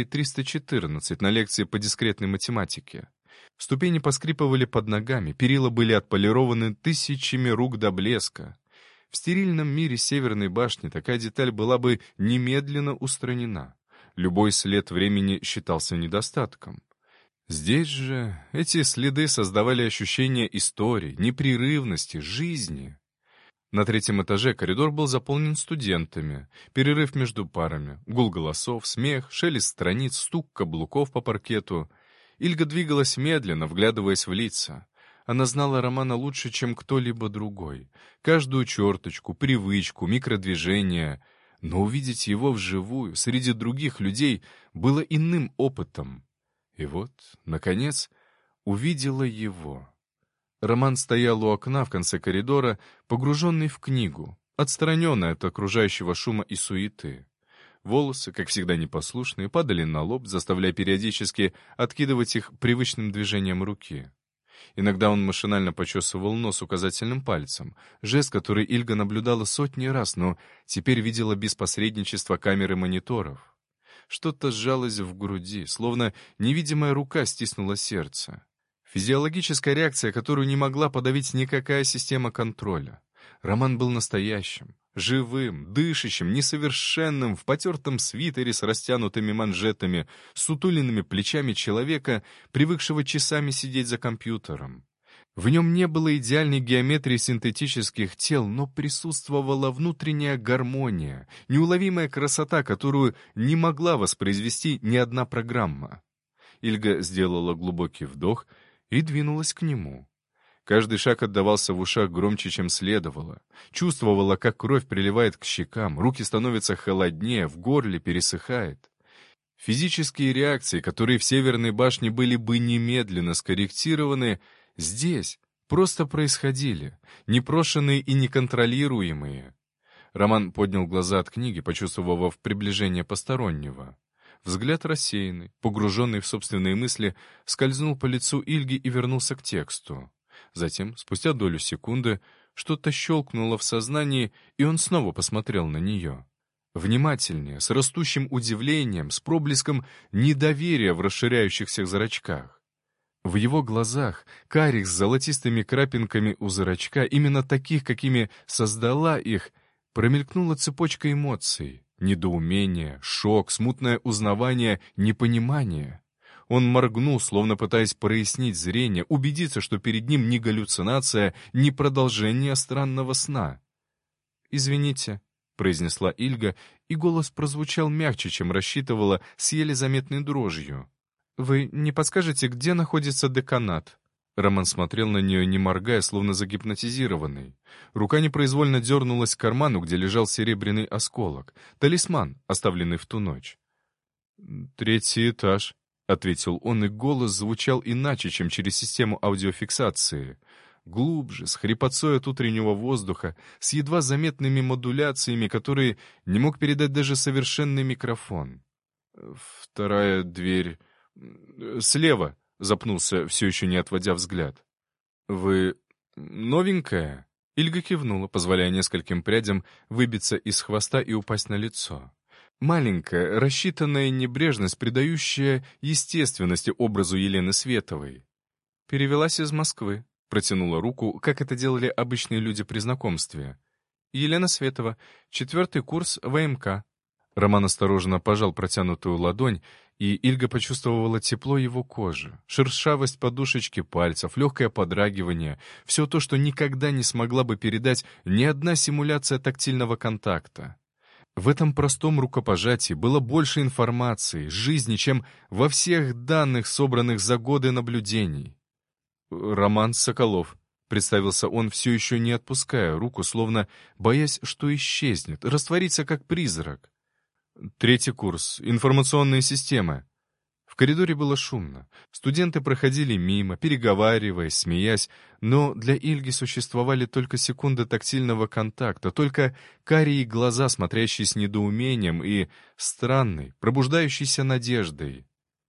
314 на лекции по дискретной математике. Ступени поскрипывали под ногами, перила были отполированы тысячами рук до блеска. В стерильном мире Северной башни такая деталь была бы немедленно устранена. Любой след времени считался недостатком. Здесь же эти следы создавали ощущение истории, непрерывности, жизни. На 3-м этаже коридор был заполнен студентами, перерыв между парами, гул голосов, смех, шелест страниц, стук каблуков по паркету. Ильга двигалась медленно, вглядываясь в лица. Она знала Романа лучше, чем кто-либо другой. Каждую черточку, привычку, микродвижение. Но увидеть его вживую, среди других людей, было иным опытом. И вот, наконец, увидела его. Роман стоял у окна в конце коридора, погруженный в книгу, отстраненный от окружающего шума и суеты. Волосы, как всегда непослушные, падали на лоб, заставляя периодически откидывать их привычным движением руки. Иногда он машинально почесывал нос указательным пальцем, жест, который Ильга наблюдала сотни раз, но теперь видела без посредничества камеры мониторов. Что-то сжалось в груди, словно невидимая рука стиснула сердце. Физиологическая реакция, которую не могла подавить никакая система контроля. Роман был настоящим, живым, дышащим, несовершенным, в потертом свитере с растянутыми манжетами, сутуленными плечами человека, привыкшего часами сидеть за компьютером. В нем не было идеальной геометрии синтетических тел, но присутствовала внутренняя гармония, неуловимая красота, которую не могла воспроизвести ни одна программа. Ильга сделала глубокий вдох и двинулась к нему. Каждый шаг отдавался в ушах громче, чем следовало. Чувствовала, как кровь приливает к щекам, руки становятся холоднее, в горле пересыхает. Физические реакции, которые в Северной башне были бы немедленно скорректированы, здесь просто происходили, непрошенные и неконтролируемые. Роман поднял глаза от книги, почувствовав приближение постороннего. Взгляд рассеянный, погруженный в собственные мысли, скользнул по лицу Ильги и вернулся к тексту. Затем, спустя долю секунды, что-то щелкнуло в сознании, и он снова посмотрел на нее. Внимательнее, с растущим удивлением, с проблеском недоверия в расширяющихся зрачках. В его глазах, карих с золотистыми крапинками у зрачка, именно таких, какими создала их, промелькнула цепочка эмоций. Недоумение, шок, смутное узнавание, непонимание. Он моргнул, словно пытаясь прояснить зрение, убедиться, что перед ним не галлюцинация, не продолжение странного сна. «Извините», — произнесла Ильга, и голос прозвучал мягче, чем рассчитывала, с еле заметной дрожью. «Вы не подскажете, где находится деканат?» Роман смотрел на нее, не моргая, словно загипнотизированный. Рука непроизвольно дернулась к карману, где лежал серебряный осколок, талисман, оставленный в ту ночь. «3-й этаж», — ответил он, и голос звучал иначе, чем через систему аудиофиксации. Глубже, с хрипотцой от утреннего воздуха, с едва заметными модуляциями, которые не мог передать даже совершенный микрофон. «2-я дверь... слева», — запнулся, все еще не отводя взгляд. «Вы новенькая?» Ильга кивнула, позволяя нескольким прядям выбиться из хвоста и упасть на лицо. Маленькая, рассчитанная небрежность, придающая естественности образу Елены Световой. «Перевелась из Москвы», — протянула руку, как это делали обычные люди при знакомстве. «Елена Светова, 4-й курс ВМК». Роман осторожно пожал протянутую ладонь, и Ильга почувствовала тепло его кожи, шершавость подушечки пальцев, легкое подрагивание, все то, что никогда не смогла бы передать ни одна симуляция тактильного контакта. В этом простом рукопожатии было больше информации, жизни, чем во всех данных, собранных за годы наблюдений. «Роман Соколов», — представился он, все еще не отпуская руку, словно боясь, что исчезнет, растворится как призрак. Третий курс. Информационные системы. В коридоре было шумно. Студенты проходили мимо, переговариваясь, смеясь, но для Ильги существовали только секунды тактильного контакта, только карие глаза, смотрящие с недоумением и странной, пробуждающейся надеждой.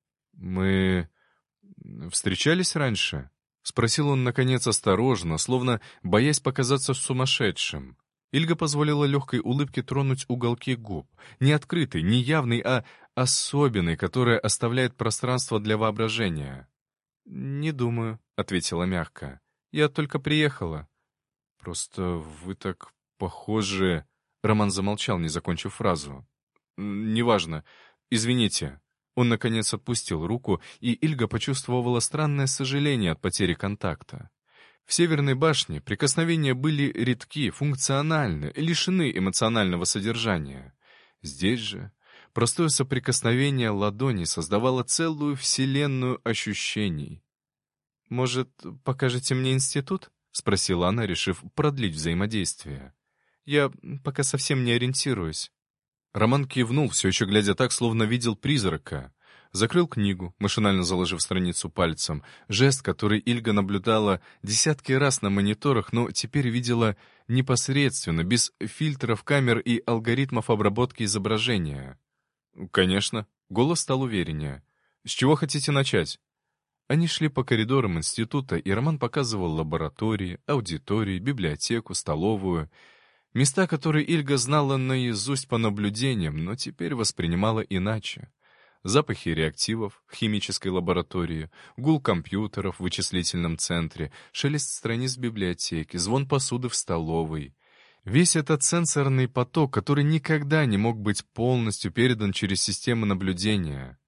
«Мы встречались раньше?» — спросил он, наконец, осторожно, словно боясь показаться сумасшедшим. Ильга позволила легкой улыбке тронуть уголки губ. Не открытый, не явный, а особенный, которая оставляет пространство для воображения. «Не думаю», — ответила мягко. «Я только приехала». «Просто вы так похожи...» Роман замолчал, не закончив фразу. «Неважно. Извините». Он, наконец, отпустил руку, и Ильга почувствовала странное сожаление от потери контакта. В Северной башне прикосновения были редки, функциональны, лишены эмоционального содержания. Здесь же простое соприкосновение ладони создавало целую вселенную ощущений. «Может, покажете мне институт?» — спросила она, решив продлить взаимодействие. «Я пока совсем не ориентируюсь». Роман кивнул, все еще глядя так, словно видел призрака. Закрыл книгу, машинально заложив страницу пальцем. Жест, который Ильга наблюдала десятки раз на мониторах, но теперь видела непосредственно, без фильтров камер и алгоритмов обработки изображения. «Конечно». Голос стал увереннее. «С чего хотите начать?» Они шли по коридорам института, и Роман показывал лаборатории, аудитории, библиотеку, столовую. Места, которые Ильга знала наизусть по наблюдениям, но теперь воспринимала иначе. Запахи реактивов в химической лаборатории, гул компьютеров в вычислительном центре, шелест страниц библиотеки, звон посуды в столовой. Весь этот сенсорный поток, который никогда не мог быть полностью передан через системы наблюдения.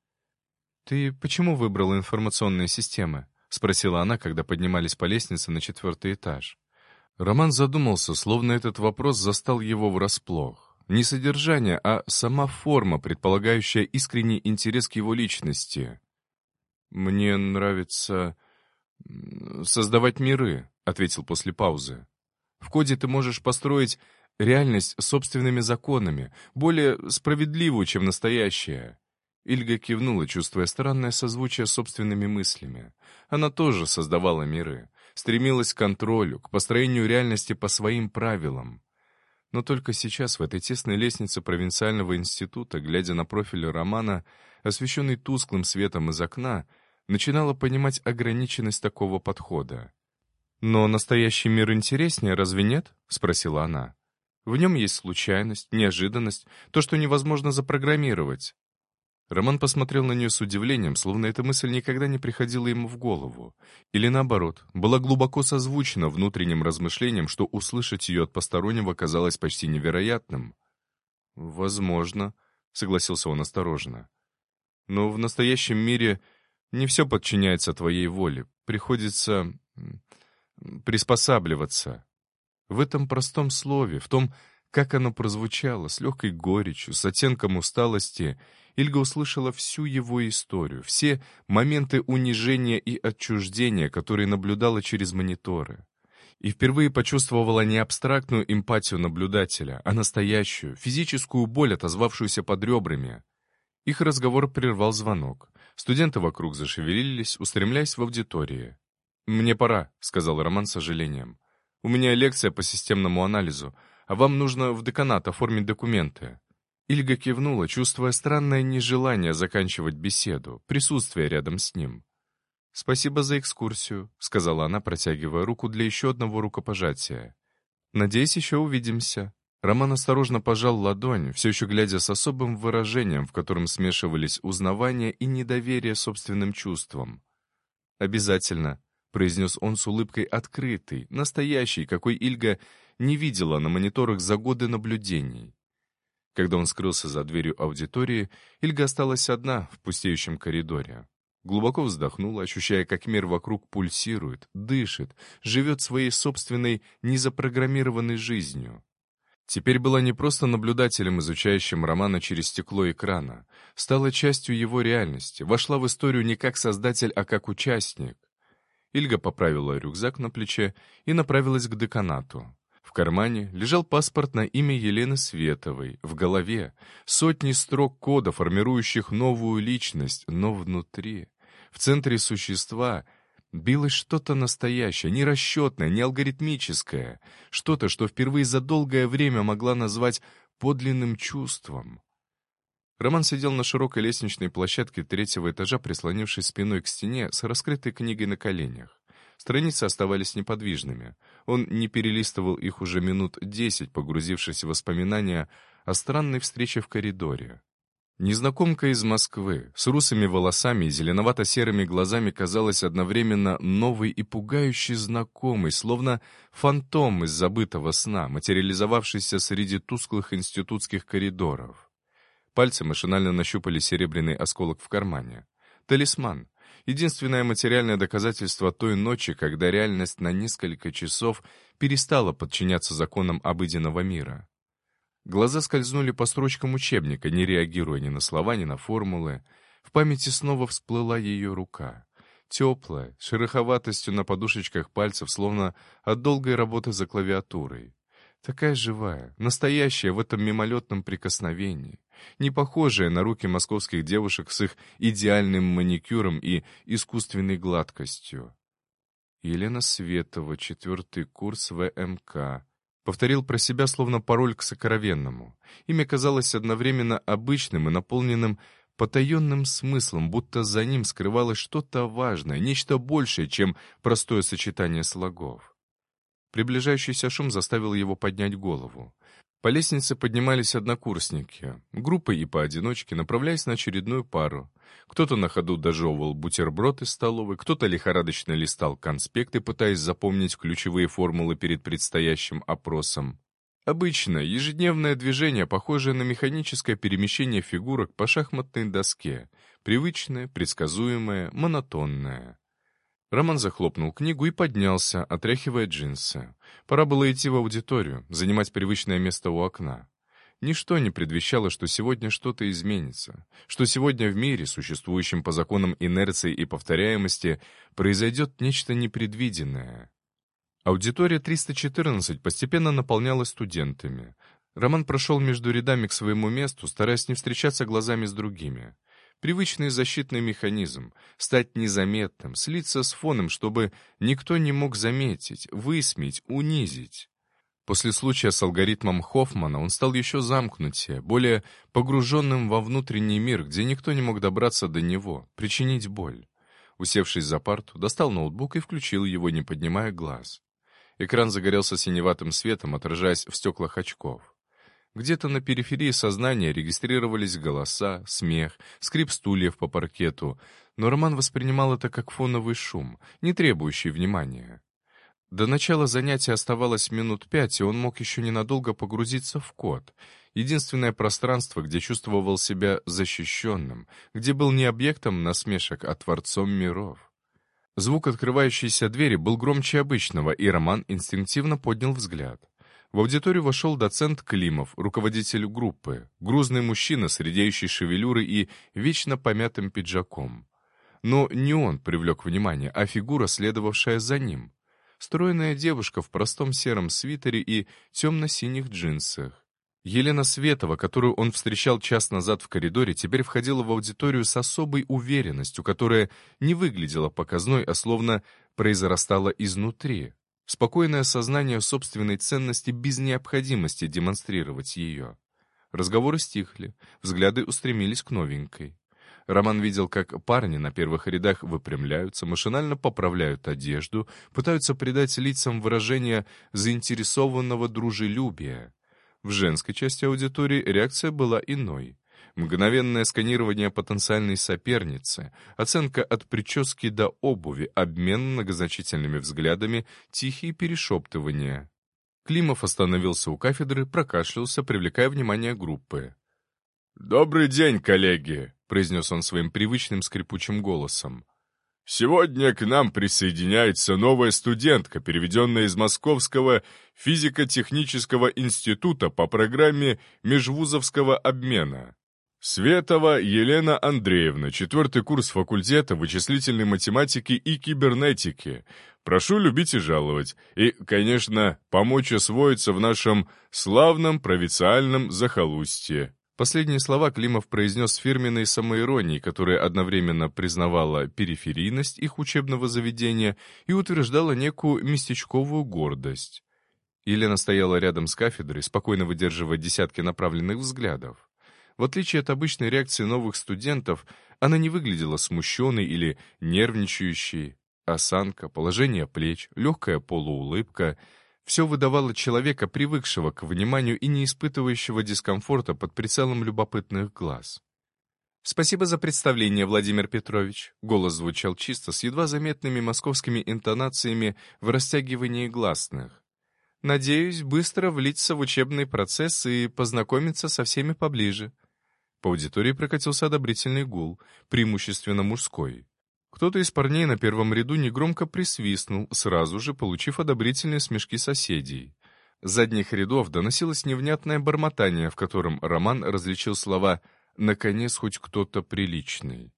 «Ты почему выбрала информационные системы?» — спросила она, когда поднимались по лестнице на 4-й этаж. Роман задумался, словно этот вопрос застал его врасплох. Не содержание, а сама форма, предполагающая искренний интерес к его личности. «Мне нравится создавать миры», — ответил после паузы. «В коде ты можешь построить реальность собственными законами, более справедливую, чем настоящая». Ильга кивнула, чувствуя странное созвучие с собственными мыслями. Она тоже создавала миры, стремилась к контролю, к построению реальности по своим правилам. Но только сейчас, в этой тесной лестнице провинциального института, глядя на профиль Романа, освещенный тусклым светом из окна, начинала понимать ограниченность такого подхода. «Но настоящий мир интереснее, разве нет?» — спросила она. «В нем есть случайность, неожиданность, то, что невозможно запрограммировать». Роман посмотрел на нее с удивлением, словно эта мысль никогда не приходила ему в голову. Или наоборот, была глубоко созвучна внутренним размышлением, что услышать ее от постороннего казалось почти невероятным. «Возможно», — согласился он осторожно. «Но в настоящем мире не все подчиняется твоей воле. Приходится приспосабливаться». В этом простом слове, в том, как оно прозвучало, с легкой горечью, с оттенком усталости, Ильга услышала всю его историю, все моменты унижения и отчуждения, которые наблюдала через мониторы. И впервые почувствовала не абстрактную эмпатию наблюдателя, а настоящую, физическую боль, отозвавшуюся под ребрами. Их разговор прервал звонок. Студенты вокруг зашевелились, устремляясь в аудитории. «Мне пора», — сказал Роман с сожалением. «У меня лекция по системному анализу, а вам нужно в деканат оформить документы». Ильга кивнула, чувствуя странное нежелание заканчивать беседу, присутствие рядом с ним. «Спасибо за экскурсию», — сказала она, протягивая руку для еще одного рукопожатия. «Надеюсь, еще увидимся». Роман осторожно пожал ладонь, все еще глядя с особым выражением, в котором смешивались узнавание и недоверие собственным чувствам. «Обязательно», — произнес он с улыбкой открытой, настоящей, какой Ильга не видела на мониторах за годы наблюдений. Когда он скрылся за дверью аудитории, Ильга осталась одна в пустеющем коридоре. Глубоко вздохнула, ощущая, как мир вокруг пульсирует, дышит, живет своей собственной незапрограммированной жизнью. Теперь была не просто наблюдателем, изучающим Романа через стекло экрана, стала частью его реальности, вошла в историю не как создатель, а как участник. Ильга поправила рюкзак на плече и направилась к деканату. В В кармане лежал паспорт на имя Елены Световой, в голове сотни строк кода, формирующих новую личность, но внутри, в центре существа, билось что-то настоящее, не расчетное, не алгоритмическое, что-то, что впервые за долгое время могла назвать подлинным чувством. Роман сидел на широкой лестничной площадке 3-го этажа, прислонившись спиной к стене с раскрытой книгой на коленях. Страницы оставались неподвижными. Он не перелистывал их уже минут 10, погрузившись в воспоминания о странной встрече в коридоре. Незнакомка из Москвы, с русыми волосами и зеленовато-серыми глазами, казалась одновременно новой и пугающе знакомой, словно фантом из забытого сна, материализовавшийся среди тусклых институтских коридоров. Пальцы машинально нащупали серебряный осколок в кармане. Талисман. Единственное материальное доказательство той ночи, когда реальность на несколько часов перестала подчиняться законам обыденного мира. Глаза скользнули по строчкам учебника, не реагируя ни на слова, ни на формулы. В памяти снова всплыла ее рука. Теплая, с шероховатостью на подушечках пальцев, словно от долгой работы за клавиатурой. Такая живая, настоящая в этом мимолетном прикосновении, не похожая на руки московских девушек с их идеальным маникюром и искусственной гладкостью. Елена Светова, 4-й курс ВМК. Повторил про себя словно пароль к сокровенному. Имя казалось одновременно обычным и наполненным потаенным смыслом, будто за ним скрывалось что-то важное, нечто большее, чем простое сочетание слогов. Приближающийся шум заставил его поднять голову. По лестнице поднимались однокурсники, группой и поодиночке, направляясь на очередную пару. Кто-то на ходу дожевывал бутерброд из столовой, кто-то лихорадочно листал конспекты, пытаясь запомнить ключевые формулы перед предстоящим опросом. Обычное, ежедневное движение, похожее на механическое перемещение фигурок по шахматной доске. Привычное, предсказуемое, монотонное. Роман захлопнул книгу и поднялся, отряхивая джинсы. Пора было идти в аудиторию, занимать привычное место у окна. Ничто не предвещало, что сегодня что-то изменится, что сегодня в мире, существующем по законам инерции и повторяемости, произойдет нечто непредвиденное. Аудитория 314 постепенно наполнялась студентами. Роман прошел между рядами к своему месту, стараясь не встречаться глазами с другими. Привычный защитный механизм — стать незаметным, слиться с фоном, чтобы никто не мог заметить, высмеять, унизить. После случая с алгоритмом Хоффмана он стал еще замкнутее, более погруженным во внутренний мир, где никто не мог добраться до него, причинить боль. Усевшись за парту, достал ноутбук и включил его, не поднимая глаз. Экран загорелся синеватым светом, отражаясь в стеклах очков. Где-то на периферии сознания регистрировались голоса, смех, скрип стульев по паркету, но Роман воспринимал это как фоновый шум, не требующий внимания. До начала занятия оставалось минут 5, и он мог еще ненадолго погрузиться в код. Единственное пространство, где чувствовал себя защищенным, где был не объектом насмешек, а творцом миров. Звук открывающейся двери был громче обычного, и Роман инстинктивно поднял взгляд. В аудиторию вошел доцент Климов, руководитель группы, грузный мужчина с редеющей шевелюрой и вечно помятым пиджаком. Но не он привлек внимание, а фигура, следовавшая за ним. Стройная девушка в простом сером свитере и темно-синих джинсах. Елена Светова, которую он встречал час назад в коридоре, теперь входила в аудиторию с особой уверенностью, которая не выглядела показной, а словно произрастала изнутри. Спокойное сознание собственной ценности без необходимости демонстрировать ее. Разговоры стихли, взгляды устремились к новенькой. Роман видел, как парни на первых рядах выпрямляются, машинально поправляют одежду, пытаются придать лицам выражение заинтересованного дружелюбия. В женской части аудитории реакция была иной. Мгновенное сканирование потенциальной соперницы, оценка от прически до обуви, обмен многозначительными взглядами, тихие перешептывания. Климов остановился у кафедры, прокашлялся, привлекая внимание группы. «Добрый день, коллеги!» — произнес он своим привычным скрипучим голосом. «Сегодня к нам присоединяется новая студентка, переведенная из Московского физико-технического института по программе межвузовского обмена. Светова Елена Андреевна, 4-й курс факультета вычислительной математики и кибернетики. Прошу любить и жаловать. И, конечно, помочь освоиться в нашем славном провинциальном захолустье». Последние слова Климов произнес с фирменной самоиронией, которая одновременно признавала периферийность их учебного заведения и утверждала некую местечковую гордость. Елена стояла рядом с кафедрой, спокойно выдерживая десятки направленных взглядов. В отличие от обычной реакции новых студентов, она не выглядела смущенной или нервничающей. Осанка, положение плеч, легкая полуулыбка — все выдавало человека, привыкшего к вниманию и не испытывающего дискомфорта под прицелом любопытных глаз. «Спасибо за представление, Владимир Петрович». Голос звучал чисто, с едва заметными московскими интонациями в растягивании гласных. «Надеюсь, быстро влиться в учебный процесс и познакомиться со всеми поближе». По аудитории прокатился одобрительный гул, преимущественно мужской. Кто-то из парней на первом ряду негромко присвистнул, сразу же получив одобрительные смешки соседей. С задних рядов доносилось невнятное бормотание, в котором Роман различил слова «наконец хоть кто-то приличный».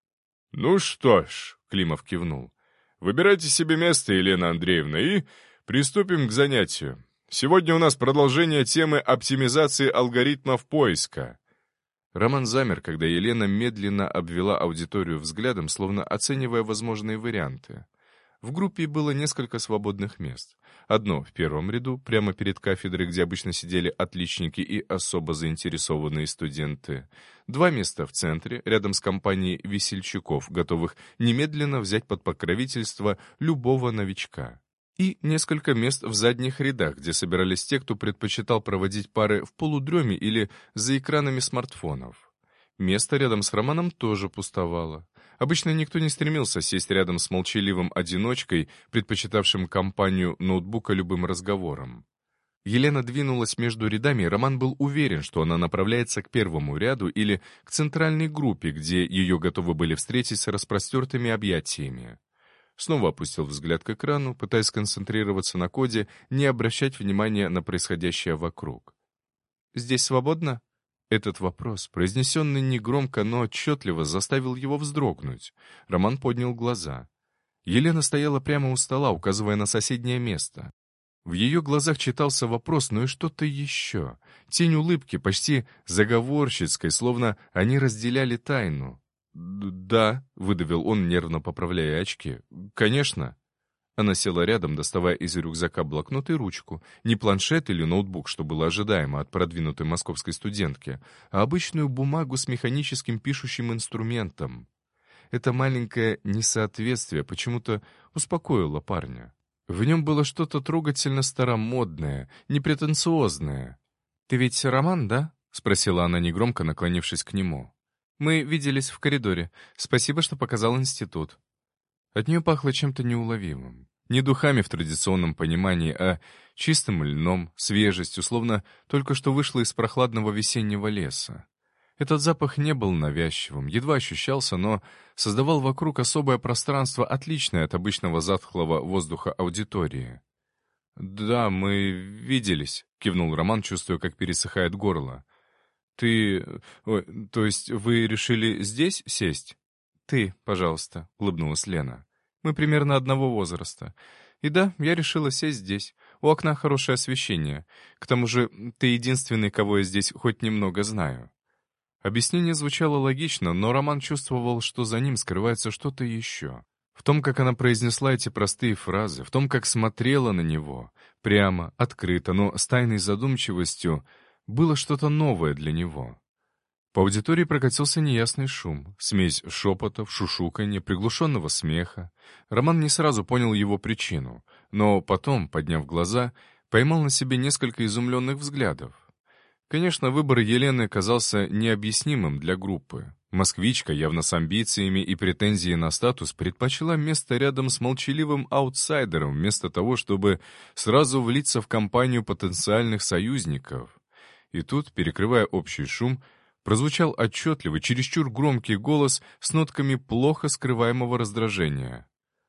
«Ну что ж», — Климов кивнул, — «выбирайте себе место, Елена Андреевна, и приступим к занятию. Сегодня у нас продолжение темы оптимизации алгоритмов поиска». Роман замер, когда Елена медленно обвела аудиторию взглядом, словно оценивая возможные варианты. В группе было несколько свободных мест. Одно в первом ряду, прямо перед кафедрой, где обычно сидели отличники и особо заинтересованные студенты. 2 места в центре, рядом с компанией весельчаков, готовых немедленно взять под покровительство любого новичка. И несколько мест в задних рядах, где собирались те, кто предпочитал проводить пары в полудреме или за экранами смартфонов. Место рядом с Романом тоже пустовало. Обычно никто не стремился сесть рядом с молчаливым одиночкой, предпочитавшим компанию ноутбука любым разговором. Елена двинулась между рядами, и Роман был уверен, что она направляется к первому ряду или к центральной группе, где ее готовы были встретить с распростертыми объятиями. Снова опустил взгляд к экрану, пытаясь сконцентрироваться на коде, не обращать внимания на происходящее вокруг. «Здесь свободно?» Этот вопрос, произнесенный негромко, но отчетливо, заставил его вздрогнуть. Роман поднял глаза. Елена стояла прямо у стола, указывая на соседнее место. В ее глазах читался вопрос, но и что-то еще. Тень улыбки, почти заговорщицкой, словно они разделяли тайну. «Да», — выдавил он, нервно поправляя очки. «Конечно». Она села рядом, доставая из рюкзака блокнот и ручку. Не планшет или ноутбук, что было ожидаемо от продвинутой московской студентки, а обычную бумагу с механическим пишущим инструментом. Это маленькое несоответствие почему-то успокоило парня. В нем было что-то трогательно старомодное, непретенциозное. «Ты ведь Роман, да?» — спросила она негромко, наклонившись к нему. «Мы виделись в коридоре. Спасибо, что показал институт». От нее пахло чем-то неуловимым. Не духами в традиционном понимании, а чистым льном, свежестью, словно только что вышла из прохладного весеннего леса. Этот запах не был навязчивым, едва ощущался, но создавал вокруг особое пространство, отличное от обычного затхлого воздуха аудитории. «Да, мы виделись», — кивнул Роман, чувствуя, как пересыхает горло. «Ты... Ой, то есть вы решили здесь сесть?» «Ты, пожалуйста», — улыбнулась Лена. «Мы примерно одного возраста. И да, я решила сесть здесь. У окна хорошее освещение. К тому же ты единственный, кого я здесь хоть немного знаю». Объяснение звучало логично, но Роман чувствовал, что за ним скрывается что-то еще. В том, как она произнесла эти простые фразы, в том, как смотрела на него, прямо, открыто, но с тайной задумчивостью, было что-то новое для него. По аудитории прокатился неясный шум, смесь шепотов, шушуканья, приглушенного смеха. Роман не сразу понял его причину, но потом, подняв глаза, поймал на себе несколько изумленных взглядов. Конечно, выбор Елены казался необъяснимым для группы. Москвичка, явно с амбициями и претензией на статус, предпочла место рядом с молчаливым аутсайдером, вместо того, чтобы сразу влиться в компанию потенциальных союзников. И тут, перекрывая общий шум, прозвучал отчетливый, чересчур громкий голос с нотками плохо скрываемого раздражения.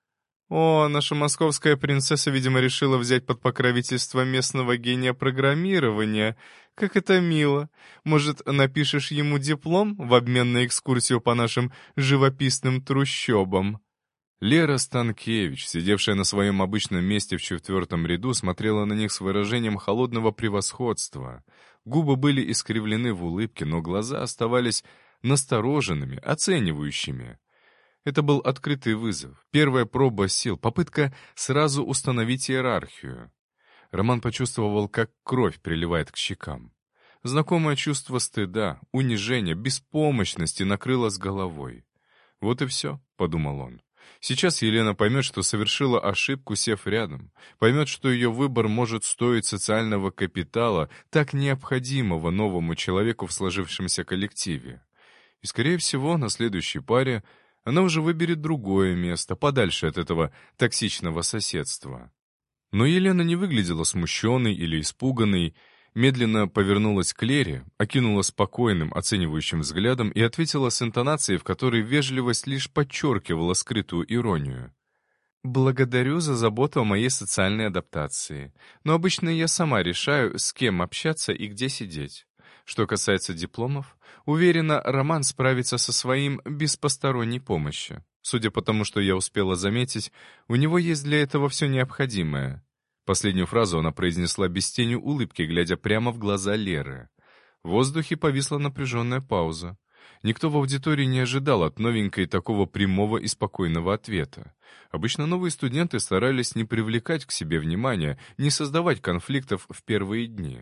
«О, наша московская принцесса, видимо, решила взять под покровительство местного гения программирования. Как это мило! Может, напишешь ему диплом в обмен на экскурсию по нашим живописным трущобам?» Лера Станкевич, сидевшая на своем обычном месте в четвертом ряду, смотрела на них с выражением холодного превосходства. Губы были искривлены в улыбке, но глаза оставались настороженными, оценивающими. Это был открытый вызов, первая проба сил, попытка сразу установить иерархию. Роман почувствовал, как кровь приливает к щекам. Знакомое чувство стыда, унижения, беспомощности накрыло с головой. «Вот и все», — подумал он. «Сейчас Елена поймет, что совершила ошибку, сев рядом, поймет, что ее выбор может стоить социального капитала, так необходимого новому человеку в сложившемся коллективе. И, скорее всего, на следующей паре она уже выберет другое место, подальше от этого токсичного соседства». Но Елена не выглядела смущенной или испуганной, медленно повернулась к Лере, окинула спокойным, оценивающим взглядом и ответила с интонацией, в которой вежливость лишь подчеркивала скрытую иронию. «Благодарю за заботу о моей социальной адаптации, но обычно я сама решаю, с кем общаться и где сидеть. Что касается дипломов, уверена, Роман справится со своим без посторонней помощи. Судя по тому, что я успела заметить, у него есть для этого все необходимое». Последнюю фразу она произнесла без тени улыбки, глядя прямо в глаза Леры. В воздухе повисла напряженная пауза. Никто в аудитории не ожидал от новенькой такого прямого и спокойного ответа. Обычно новые студенты старались не привлекать к себе внимания, не создавать конфликтов в первые дни.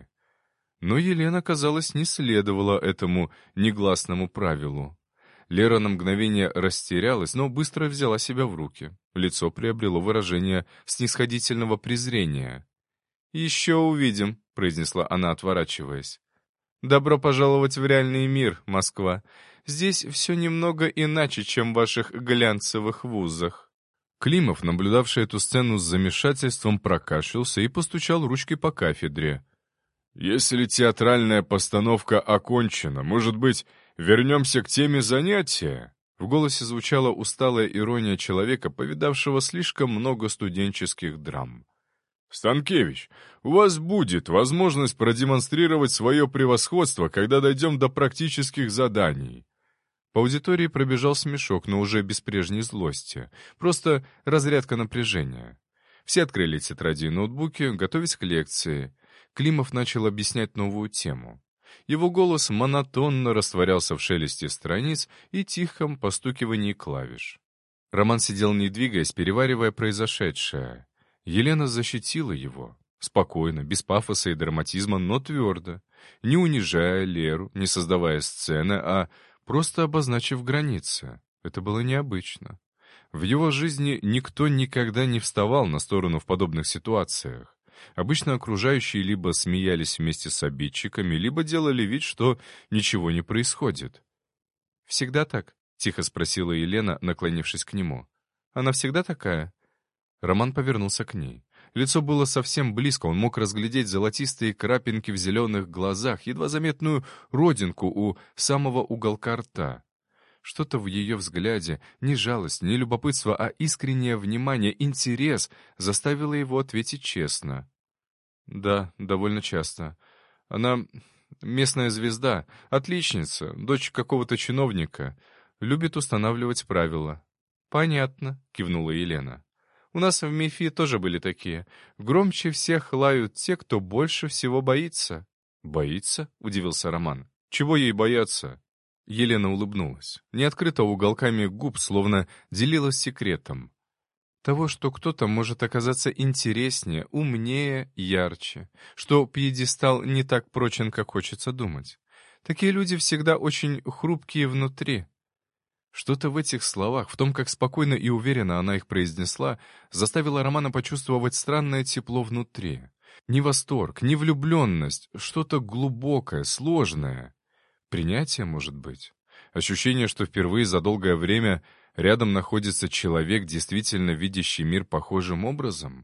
Но Елена, казалось, не следовала этому негласному правилу. Лера на мгновение растерялась, но быстро взяла себя в руки. Лицо приобрело выражение снисходительного презрения. «Еще увидим», — произнесла она, отворачиваясь. «Добро пожаловать в реальный мир, Москва. Здесь все немного иначе, чем в ваших глянцевых вузах». Климов, наблюдавший эту сцену с замешательством, прокашлялся и постучал ручкой по кафедре. «Если театральная постановка окончена, может быть, вернемся к теме занятия?» В голосе звучала усталая ирония человека, повидавшего слишком много студенческих драм. «Станкевич, у вас будет возможность продемонстрировать свое превосходство, когда дойдем до практических заданий». По аудитории пробежал смешок, но уже без прежней злости. Просто разрядка напряжения. Все открыли тетради и ноутбуки, готовясь к лекции. Климов начал объяснять новую тему. Его голос монотонно растворялся в шелесте страниц и тихом постукивании клавиш. Роман сидел не двигаясь, переваривая произошедшее. Елена защитила его. Спокойно, без пафоса и драматизма, но твердо. Не унижая Леру, не создавая сцены, а просто обозначив границы. Это было необычно. В его жизни никто никогда не вставал на сторону в подобных ситуациях. Обычно окружающие либо смеялись вместе с обидчиками, либо делали вид, что ничего не происходит. «Всегда так?» — тихо спросила Елена, наклонившись к нему. «Она всегда такая?» Роман повернулся к ней. Лицо было совсем близко, он мог разглядеть золотистые крапинки в зеленых глазах, едва заметную родинку у самого уголка рта. Что-то в ее взгляде, не жалость, не любопытство, а искреннее внимание, интерес заставило его ответить честно. «Да, довольно часто. Она местная звезда, отличница, дочь какого-то чиновника, любит устанавливать правила». «Понятно», — кивнула Елена. «У нас в МИФИ тоже были такие. Громче всех лают те, кто больше всего боится». «Боится?» — удивился Роман. «Чего ей бояться?» Елена улыбнулась. Неоткрыто уголками губ, словно делилась секретом. Того, что кто-то может оказаться интереснее, умнее, ярче. Что пьедестал не так прочен, как хочется думать. Такие люди всегда очень хрупкие внутри. Что-то в этих словах, в том, как спокойно и уверенно она их произнесла, заставило Романа почувствовать странное тепло внутри. Не восторг, не влюбленность, что-то глубокое, сложное. Принятие, может быть. Ощущение, что впервые за долгое время рядом находится человек, действительно видящий мир похожим образом.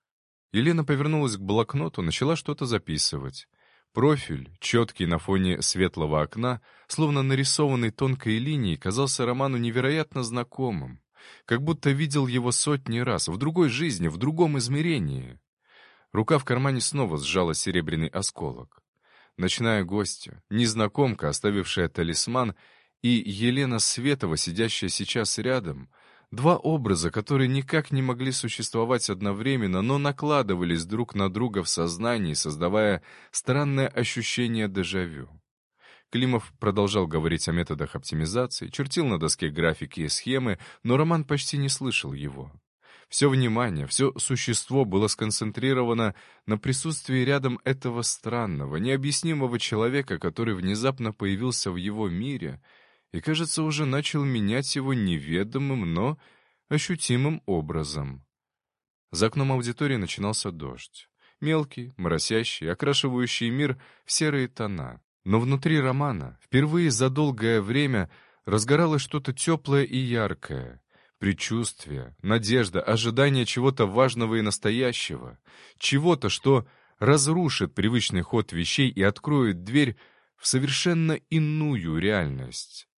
Елена повернулась к блокноту, начала что-то записывать. Профиль, четкий на фоне светлого окна, словно нарисованный тонкой линией, казался Роману невероятно знакомым. Как будто видел его сотни раз, в другой жизни, в другом измерении. Рука в кармане снова сжала серебряный осколок. Ночная гостья, незнакомка, оставившая талисман, и Елена Светова, сидящая сейчас рядом, Два образа, которые никак не могли существовать одновременно, но накладывались друг на друга в сознании, создавая странное ощущение дежавю. Климов продолжал говорить о методах оптимизации, чертил на доске графики и схемы, но Роман почти не слышал его. Все внимание, все существо было сконцентрировано на присутствии рядом этого странного, необъяснимого человека, который внезапно появился в его мире и, кажется, уже начал менять его неведомым, но ощутимым образом. За окном аудитории начинался дождь. Мелкий, моросящий, окрашивающий мир в серые тона. Но внутри Романа впервые за долгое время разгоралось что-то теплое и яркое. Предчувствие, надежда, ожидание чего-то важного и настоящего. Чего-то, что разрушит привычный ход вещей и откроет дверь в совершенно иную реальность.